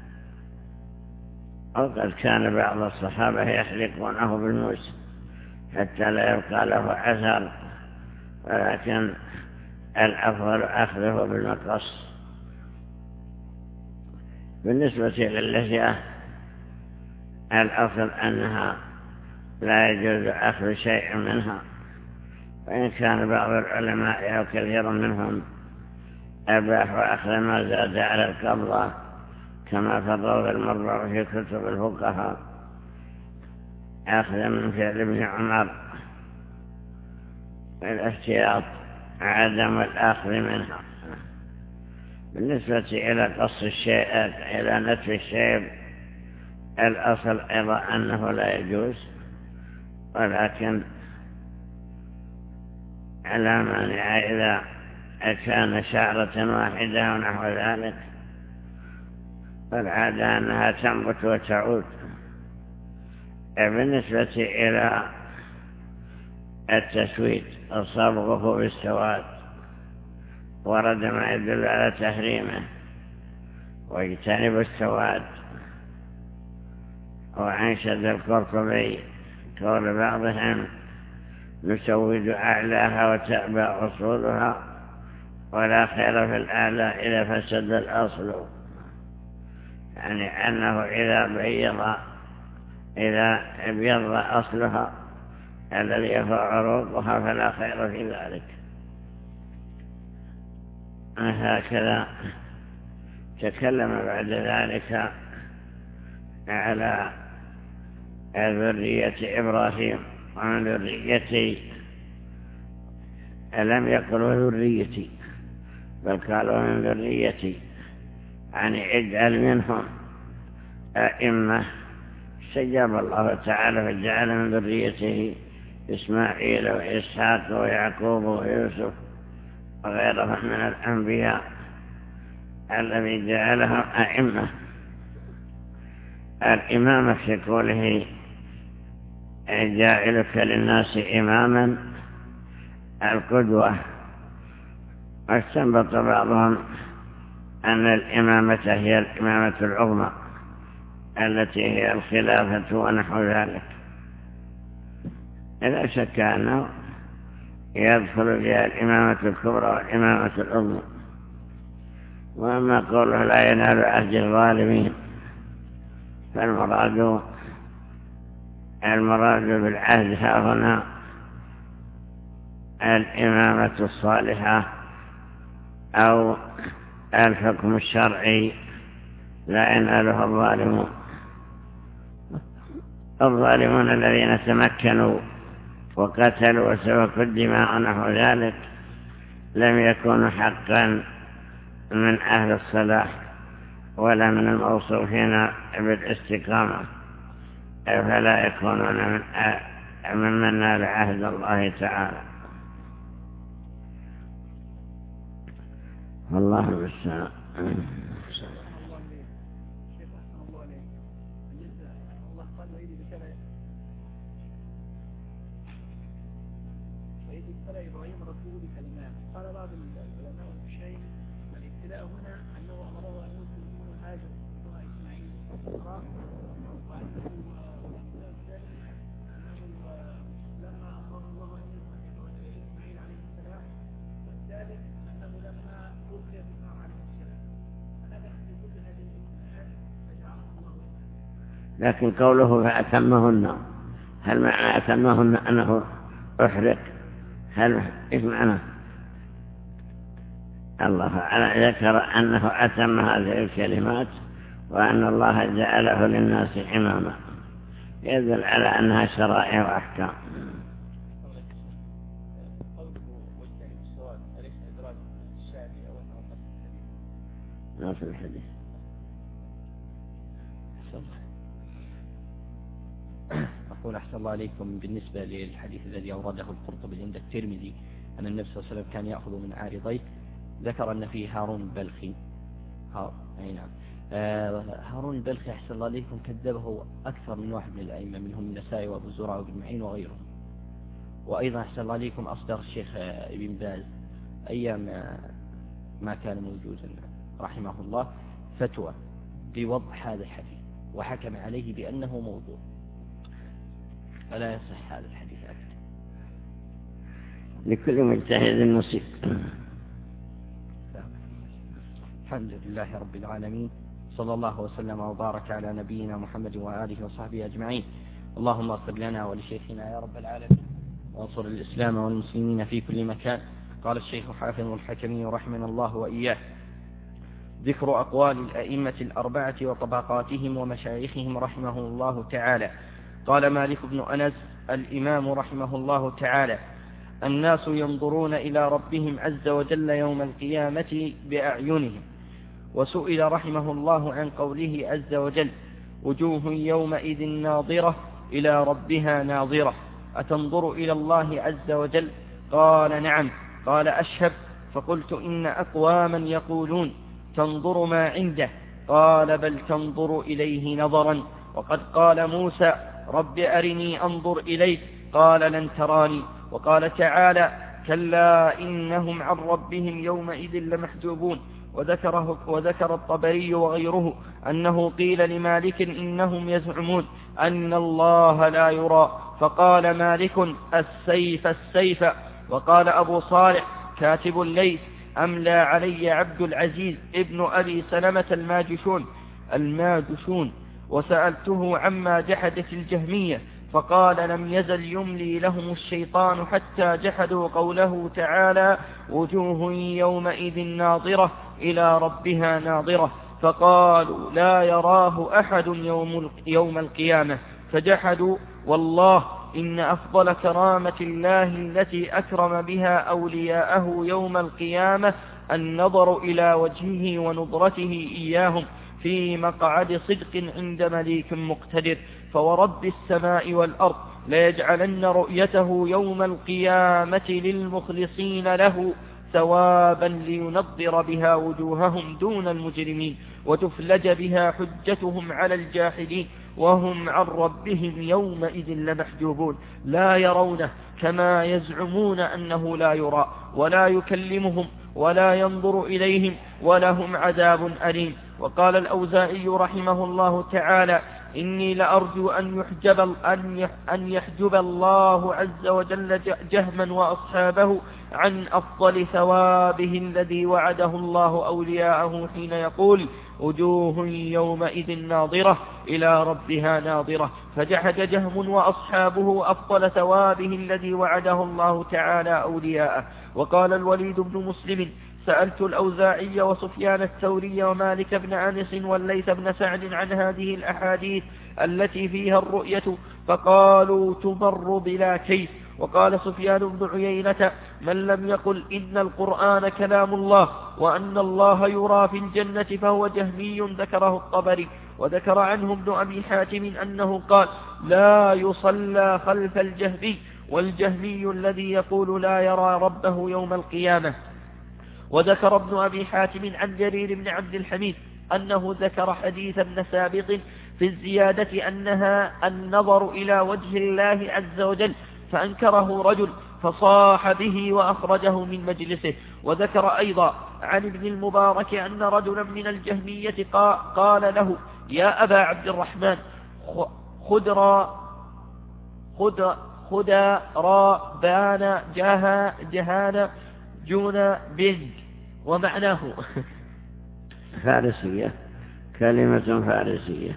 وقد كان بعض الصحابة يحلقونه بالموسى حتى لا يبقى له أثر، ولكن الأفضل أخذه بالمقص. بالنسبة للحية الأصل أنها لا يجوز أخذ شيء منها، وإن كان بعض العلماء أو كثير منهم أباحوا أخذ ما زاد على القبضة كما في الروض المربع في كتب الفقهاء، أخذ من فعل ابن عمر الاحتياط عدم الأخذ منها. بالنسبة إلى قص الشيء إلى نتف الشيب الأصل أيضا أنه لا يجوز، ولكن على مانع إذا كان شعرة واحدة ونحو ذلك، فالعادة أنها تنبت وتعود. بالنسبة إلى التسويد صبغه بالسواد ورد ما يدل على تحريمه، ويجتنب السواد. وأنشد القرطبي قول بعضهم: نسود أعلاها وتأبى أصولها، ولا خير في الأعلى إذا فسد الأصل. يعني أنه إذا بيض إذا ابيض أصلها الذي هو عروقها فلا خير في ذلك. هكذا تكلم بعد ذلك على ذرية إبراهيم ومن ذريتي، ألم يقلوا ذريتي بل قالوا من ذريتي، يعني اجعل منهم أئمة. استجاب الله تعالى فجعل من ذريته إسماعيل وإسحاق ويعقوب ويوسف وغيرهم من الأنبياء الذي جعلهم أئمة. الإمامة في قوله جاعلك للناس إماما القدوة، واستنبط بعضهم أن الإمامة هي الإمامة العظمى التي هي الخلافة ونحو ذلك. لا شك أنه يدخل فيها الإمامة الكبرى والإمامة العظمى. وأما قوله لا ينال عهد الظالمين، فالمراد المراد بالعهد ها هنا الإمامة الصالحة أو الحكم الشرعي لا يناله الظالمون. الظالمون الذين تمكنوا وقتلوا وسفكوا الدماء ونحو ذلك لم يكونوا حقا من أهل الصلاح ولا من الموصوفين بالاستقامة، فلا يكونون من ممن نال عهد الله تعالى. والله المستعان. إبراهيم رسول كلمات. قال بعض العلماء والشيخ الابتلاء هنا أنه أمره أن يسلمون حاجة إسماعيل وأنه لما أمر الله أن يسلم إسماعيل عليه السلام، والثالث أنه لما ألقي في النار عليه السلام. فنبح في كل هذه الإسماعيل فجعله الله. لكن قوله فأتمهن، هل معنى أتمهن أنه أحرق؟ هل إيش معنى؟ الله تعالى ذكر أنه أتم هذه الكلمات وأن الله جعله للناس إماما، يدل على أنها شرائع وأحكام. قوله نص الحديث. أقول أحسن الله عليكم بالنسبة للحديث الذي أورده القرطبي عند الترمذي أن النبي صلى الله عليه وسلم كان يأخذ من عارضيه، ذكر أن فيه هارون البلخي. ها أي نعم. آه هارون البلخي أحسن الله عليكم كذبه أكثر من واحد من الأئمة، منهم النسائي وأبو زرع وابن معين وغيرهم. وأيضا أحسن الله عليكم أصدر الشيخ ابن باز أيام ما كان موجودا رحمه الله فتوى بوضع هذا الحديث وحكم عليه بأنه موضوع، فلا يصح هذا الحديث أبدا. لكل مجتهد نصيب. الحمد لله رب العالمين، صلى الله وسلم وبارك على نبينا محمد وآله وصحبه أجمعين. اللهم اغفر لنا ولشيخنا يا رب العالمين، وانصر الإسلام والمسلمين في كل مكان. قال الشيخ حافظ الحكمي رحمنا الله وإياه: ذكر أقوال الأئمة الأربعة وطبقاتهم ومشايخهم رحمه الله تعالى. قال مالك بن أنس الإمام رحمه الله تعالى: الناس ينظرون إلى ربهم عز وجل يوم القيامة بأعينهم. وسئل رحمه الله عن قوله عز وجل: وجوه يومئذ ناظرة إلى ربها ناظرة، أتنظر إلى الله عز وجل؟ قال: نعم. قال: أشهب. فقلت: إن أقواما يقولون تنظر ما عنده. قال: بل تنظر إليه نظرا، وقد قال موسى: رب أرني أنظر إليك، قال: لن تراني. وقال تعالى: كلا إنهم عن ربهم يومئذ لمحجوبون. وذكره وذكر الطبري وغيره أنه قيل لمالك: إنهم يزعمون أن الله لا يرى، فقال مالك: السيف السيف. وقال أبو صالح كاتب الليث: أملى علي عبد العزيز ابن أبي سلمة الماجشون الماجشون وسألته عما جحدت الجهمية، فقال: لم يزل يملي لهم الشيطان حتى جحدوا قوله تعالى: وجوه يومئذ ناظرة إلى ربها ناظرة، فقالوا: لا يراه أحد يوم, يوم القيامة، فجحدوا. والله إن أفضل كرامة الله التي أكرم بها أولياءه يوم القيامة النظر إلى وجهه ونظرته إياهم في مقعد صدق عند مليك مقتدر. فورب السماء والأرض ليجعلن رؤيته يوم القيامة للمخلصين له ثوابا لينظر بها وجوههم دون المجرمين، وتفلج بها حجتهم على الجاحدين، وهم عن ربهم يومئذ لمحجوبون، لا يرونه كما يزعمون أنه لا يرى، ولا يكلمهم ولا ينظر إليهم، ولهم عذاب أليم. وقال الأوزاعي رحمه الله تعالى: إني لأرجو أن يحجب, أن يحجب الله عز وجل جهما وأصحابه عن أفضل ثوابه الذي وعده الله أولياءه حين يقول: وجوه يومئذ ناظرة إلى ربها ناظرة، فجحد جهم وأصحابه أفضل ثوابه الذي وعده الله تعالى أولياءه. وقال الوليد بن مسلم: سألت الأوزاعي وسفيان الثوري ومالك بن أنس والليث بن سعد عن هذه الأحاديث التي فيها الرؤية، فقالوا: تمر بلا كيف. وقال سفيان بن عيينة: من لم يقل إن القرآن كلام الله وأن الله يرى في الجنة فهو جهمي. ذكره الطبري. وذكر عنه ابن أبي حاتم أنه قال: لا يصلى خلف الجهمي، والجهمي الذي يقول لا يرى ربه يوم القيامة. وذكر ابن أبي حاتم عن جرير بن عبد الحميد أنه ذكر حديث ابن سابق في الزيادة أنها النظر إلى وجه الله عز وجل، فأنكره رجل فصاح به وأخرجه من مجلسه. وذكر أيضا عن ابن المبارك أن رجلا من الجهمية قال له: يا أبا عبد الرحمن، خدرا خد خدا را بان جها جهانا جونا بنج. ومعناه فارسية، كلمة فارسية.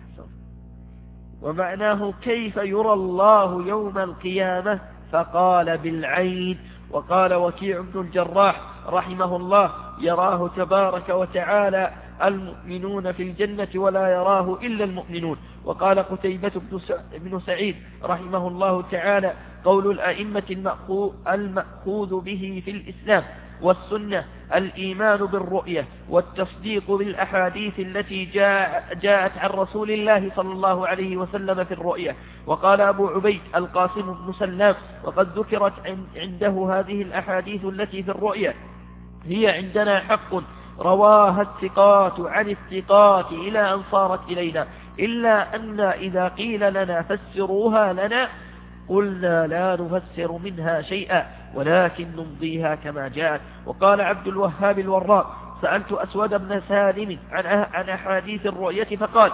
ومعناه: كيف يرى الله يوم القيامة؟ فقال: بالعين. وقال وكيع بن الجراح رحمه الله: يراه تبارك وتعالى المؤمنون في الجنة ولا يراه إلا المؤمنون. وقال قتيبة بن سعيد رحمه الله تعالى: قول الأئمة المأخوذ به في الإسلام والسنة الإيمان بالرؤية والتصديق بالأحاديث التي جاء جاءت عن رسول الله صلى الله عليه وسلم في الرؤية. وقال أبو عبيد القاسم بن سلام: وقد ذكرت عنده هذه الأحاديث التي في الرؤية هي عندنا حق رواها الثقات عن الثقات إلى أن صارت إلينا، إلا أن إذا قيل لنا فسروها لنا قلنا لا نفسر منها شيئا ولكن نمضيها كما جاءت. وقال عبد الوهاب الوراق: سألت أسود بن سالم عن عن أحاديث الرؤية فقال: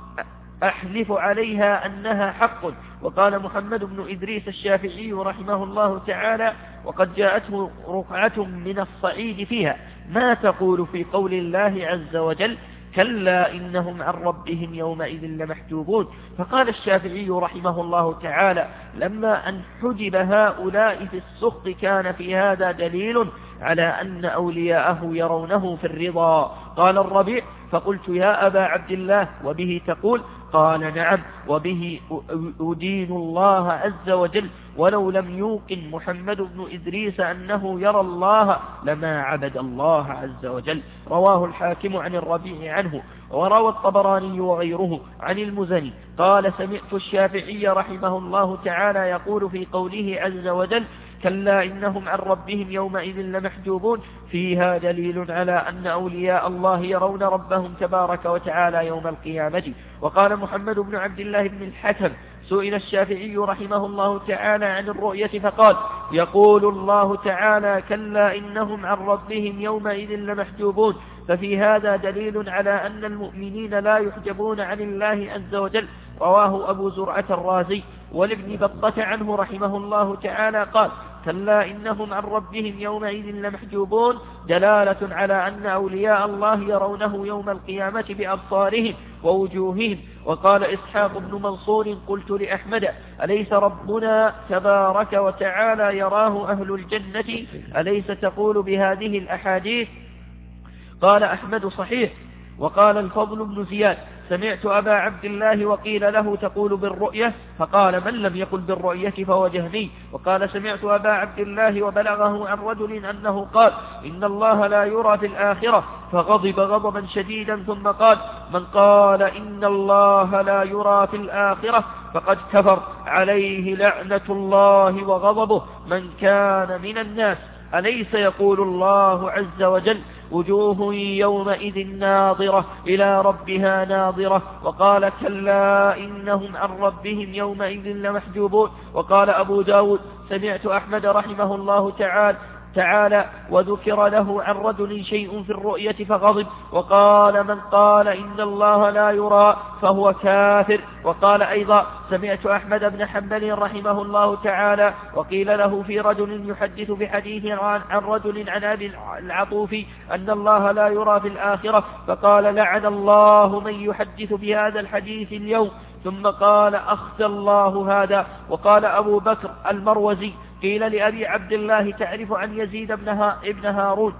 أحلف عليها أنها حق. وقال محمد بن إدريس الشافعي رحمه الله تعالى: وقد جاءته رقعة من الصعيد فيها: ما تقول في قول الله عز وجل: كلا إنهم عن ربهم يومئذ لمحجوبون؟ فقال الشافعي رحمه الله تعالى: لما أن حجب هؤلاء في السخط كان في هذا دليل على أن أولياءه يرونه في الرضا. قال الربيع: فقلت يا أبا عبد الله وبه تقول؟ قال: نعم، وبه أدين الله عز وجل، ولو لم يوقن محمد بن إدريس أنه يرى الله لما عبد الله عز وجل. رواه الحاكم عن الربيع عنه، وروى الطبراني وغيره عن المزني قال: سمعت الشافعي رحمه الله تعالى يقول في قوله عز وجل: كلا إنهم عن ربهم يومئذ لمحجوبون، فيها دليل على أن أولياء الله يرون ربهم تبارك وتعالى يوم القيامة. وقال محمد بن عبد الله بن الحكم: سئل الشافعي رحمه الله تعالى عن الرؤية فقال: يقول الله تعالى: كلا إنهم عن ربهم يومئذ لمحجوبون، ففي هذا دليل على أن المؤمنين لا يحجبون عن الله عز وجل. رواه أبو زرعة الرازي. ولابن بطة عنه رحمه الله تعالى قال: كلا إنهم عن ربهم يومئذ لمحجوبون، دلالة على أن أولياء الله يرونه يوم القيامة بأبصارهم ووجوههم. وقال إسحاق بن منصور: قلت لأحمد: أليس ربنا تبارك وتعالى يراه أهل الجنة؟ أليس تقول بهذه الأحاديث؟ قال أحمد: صحيح. وقال الفضل بن زياد: سمعت أبا عبد الله وقيل له: تقول بالرؤية؟ فقال: من لم يقل بالرؤية فهو جهمي. وقال: سمعت أبا عبد الله وبلغه عن رجل أنه قال: إن الله لا يرى في الآخرة، فغضب غضبا شديدا ثم قال: من قال إن الله لا يرى في الآخرة فقد كفر، عليه لعنة الله وغضبه، من كان من الناس. أليس يقول الله عز وجل: وجوه يومئذ ناظرة إلى ربها ناظرة؟ وقال: كلا إنهم عن ربهم يومئذ لمحجوبون. وقال أبو داود: سمعت أحمد رحمه الله تعالى تعالى وذكر له عن رجل شيء في الرؤية فغضب، وقال: من قال إن الله لا يرى فهو كافر. وقال أيضا: سمعت أحمد بن حنبل رحمه الله تعالى وقيل له في رجل يحدث بحديث عن رجل عن أبي العطوف أن الله لا يرى في الآخرة، فقال: لعن الله من يحدث بهذا الحديث اليوم. ثم قال: أخزى الله هذا. وقال أبو بكر المروزي: قيل لأبي عبد الله: تعرف عن يزيد بن هارون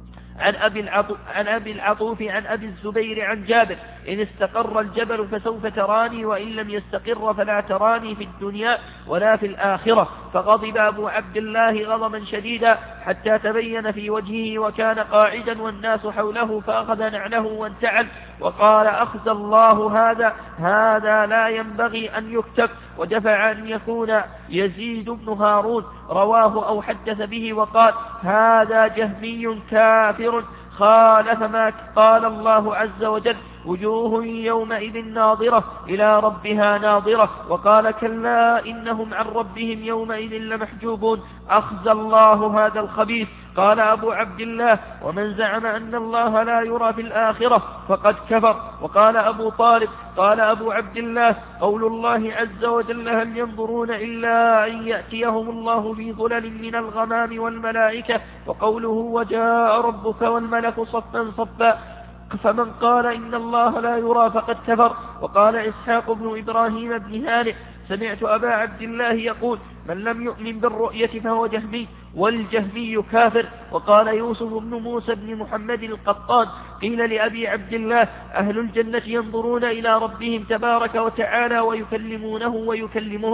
عن أبي العطوف عن أبي العطوف عن أبي الزبير عن جابر: إن استقر الجبل فسوف تراني، وإن لم يستقر فلا تراني في الدنيا ولا في الآخرة. فغضب أبو عبد الله غضبا شديدا حتى تبين في وجهه، وكان قاعدا والناس حوله، فأخذ نعله وانتعل وقال: أخزى الله هذا، هذا لا ينبغي أن يكتب. ودفع أن يكون يزيد بن هارون رواه أو حدث به، وقال: هذا جهمي كافر خالف ما قال الله عز وجل: وجوه يومئذ ناظرة إلى ربها ناظرة. وقال: كلا إنهم عن ربهم يومئذ لمحجوبون، أخزى الله هذا الخبيث. قال أبو عبد الله: ومن زعم أن الله لا يرى في الآخرة فقد كفر. وقال أبو طالب: قال أبو عبد الله: قول الله عز وجل: هل ينظرون إلا أن يأتيهم الله في ظلل من الغمام والملائكة، وقوله: وجاء ربك والملك صفا صفا، فمن قال إن الله لا يرى فقد كفر. وقال إسحاق بن إبراهيم بن هانئ: سمعت أبا عبد الله يقول: من لم يؤمن بالرؤية فهو جهمي، والجهمي كافر. وقال يوسف بن موسى بن محمد القطان: قيل لأبي عبد الله: أهل الجنة ينظرون إلى ربهم تبارك وتعالى ويكلمونه ويكلمهم؟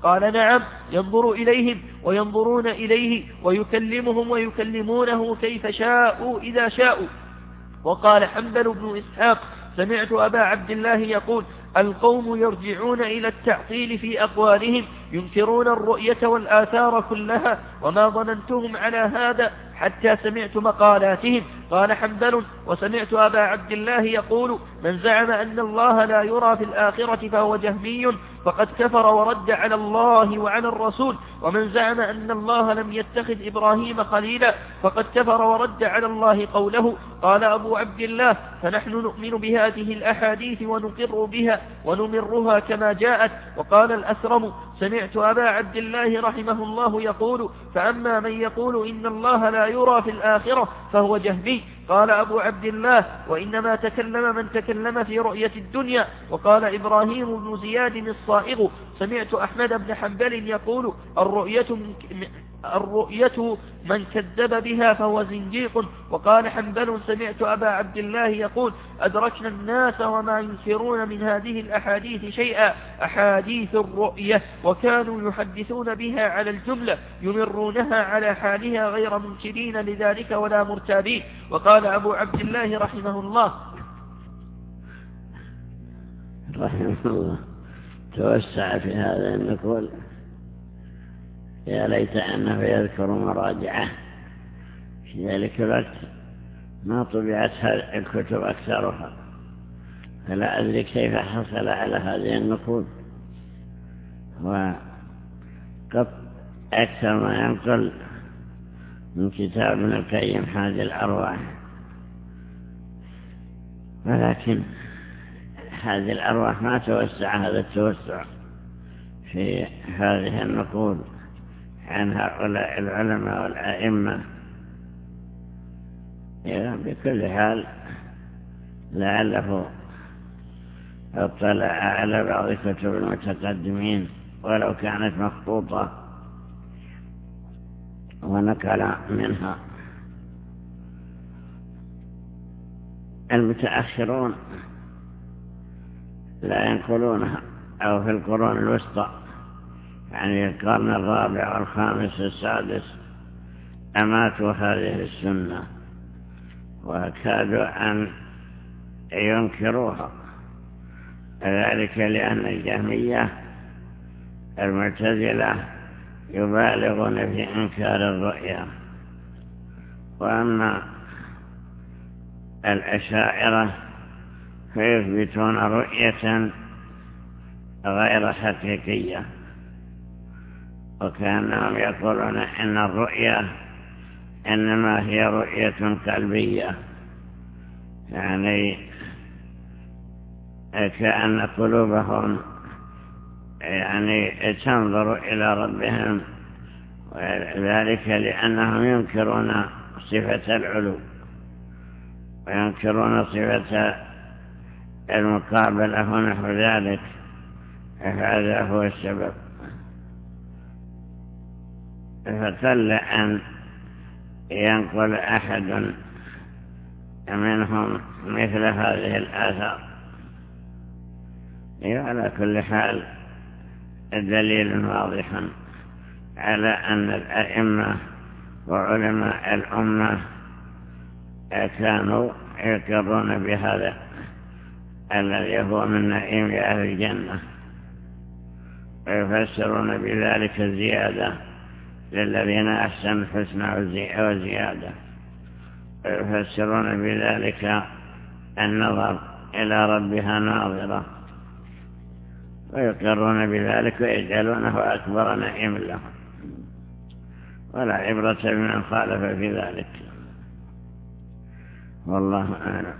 قال نعم، ينظر إليهم وينظرون إليه ويكلمهم ويكلمونه كيف شاءوا إذا شاءوا. وقال حنبل بن إسحاق سمعت أبا عبد الله يقول القوم يرجعون إلى التعطيل في أقوالهم ينكرون الرؤية والآثار كلها، وما ظننتهم على هذا حتى سمعت مقالاتهم. قال حنبل وسمعت أبا عبد الله يقول من زعم أن الله لا يرى في الآخرة فهو جهمي فقد كفر ورد على الله وعلى الرسول، ومن زعم أن الله لم يتخذ إبراهيم خليلا فقد كفر ورد على الله قوله. قال أبو عبد الله فنحن نؤمن بهذه الأحاديث ونقر بها ونمرها كما جاءت. وقال الأسرم سمعت أبا عبد الله رحمه الله يقول فأما من يقول إن الله لا يرى في الآخرة فهو جهمي. قال أبو عبد الله وإنما تكلم من تكلم في رؤية الدنيا. وقال إبراهيم بن زياد الصائغ سمعت أحمد بن حنبل يقول الرؤية من الرؤية من كذب بها فهو زنديق. وقال حنبل سمعت أبا عبد الله يقول أدركنا الناس وما ينكرون من هذه الأحاديث شيئا أحاديث الرؤية، وكانوا يحدثون بها على الجملة يمرونها على حالها غير منكرين لذلك ولا مرتابين. وقال أبو عبد الله رحمه الله رحمه الله توسع في هذا النقول يا ليت أنه يذكر مراجعه في ذلك الوقت ما طبعت الكتب أكثرها، فلا أدري كيف حصل على هذه النقول. وقد أكثر ما ينقل من كتاب ابن القيم حاد الأرواح، ولكن هذه الأرواح ما توسع هذا التوسع في هذه النقول عن هؤلاء العلماء والأئمة. بكل حال لعله اطلع على بعض كتب المتقدمين ولو كانت مخطوطة ونقل منها. المتأخرون لا ينقلونها، أو في القرون الوسطى يعني القرن الرابع والخامس والسادس أماتوا هذه السنة وكادوا أن ينكروها، ذلك لأن الجهمية المعتزلة يبالغون في إنكار الرؤيا، وأما الأشاعرة فيثبتون رؤية غير حقيقية، وكانهم يقولون إن الرؤيا إنما هي رؤية قلبية، يعني كأن قلوبهم يعني تنظر إلى ربهم، وذلك لأنهم ينكرون صفة العلو وينكرون صفة المقابلة ونحو ذلك، هذا هو السبب. فقل أن ينقل أحد منهم مثل هذه الآثار. على كل حال دليل واضح على أن الأئمة وعلماء الأمة كانوا يقرون بهذا الذي هو من نعيم أهل الجنة، ويفسرون بذلك الزيادة للذين أحسنوا الحسنى وزيادة، ويفسرون بذلك النظر إلى ربها ناظرة، ويقرون بذلك ويجعلونه أكبر نعيم لهم، ولا عبرة بمن خالف في ذلك. والله أعلم.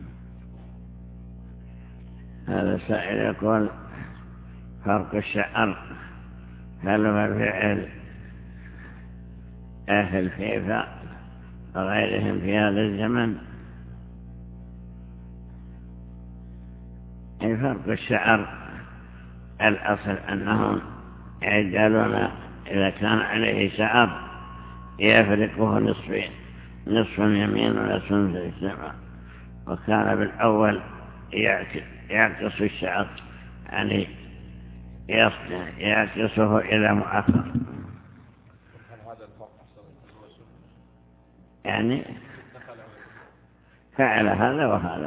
هذا السائل يقول فرق الشعر هل هو الفعل أهل فيفا وغيرهم في هذا الزمن؟ فرق الشعر الأصل أنهم يجعلون إذا كان عليه شعر يفرقه نصفين، نصف يمين ونصف في السماء، وكان بالأول يعكس الشعر يعني يعكسه إلى مؤخر. يعني فعل هذا وهذا.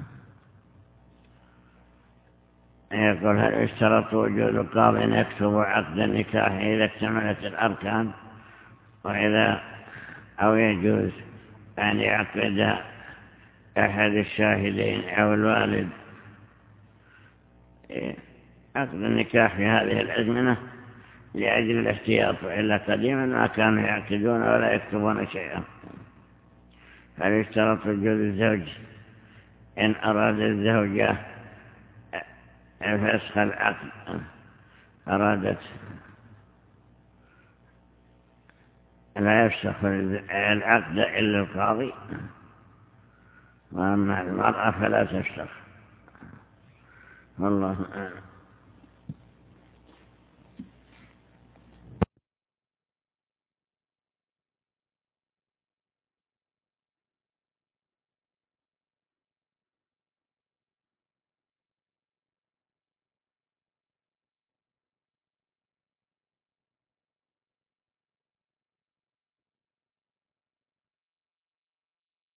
يقول هل اشترط وجود قاض يكتب عقد النكاح إذا اكتملت الأركان، وإذا أو يجوز أن يعقد أحد الشاهدين أو الوالد عقد النكاح في هذه الأزمنة لأجل الاحتياط، وإلا قديما ما كانوا يعقدون ولا يكتبون شيئا. هل يشترط وجود الزوج إن أراد الزوجة فسخ العقد، أرادت لا يفسخ العقد إلا القاضي، وأما المرأة فلا تفسخ. والله أعلم.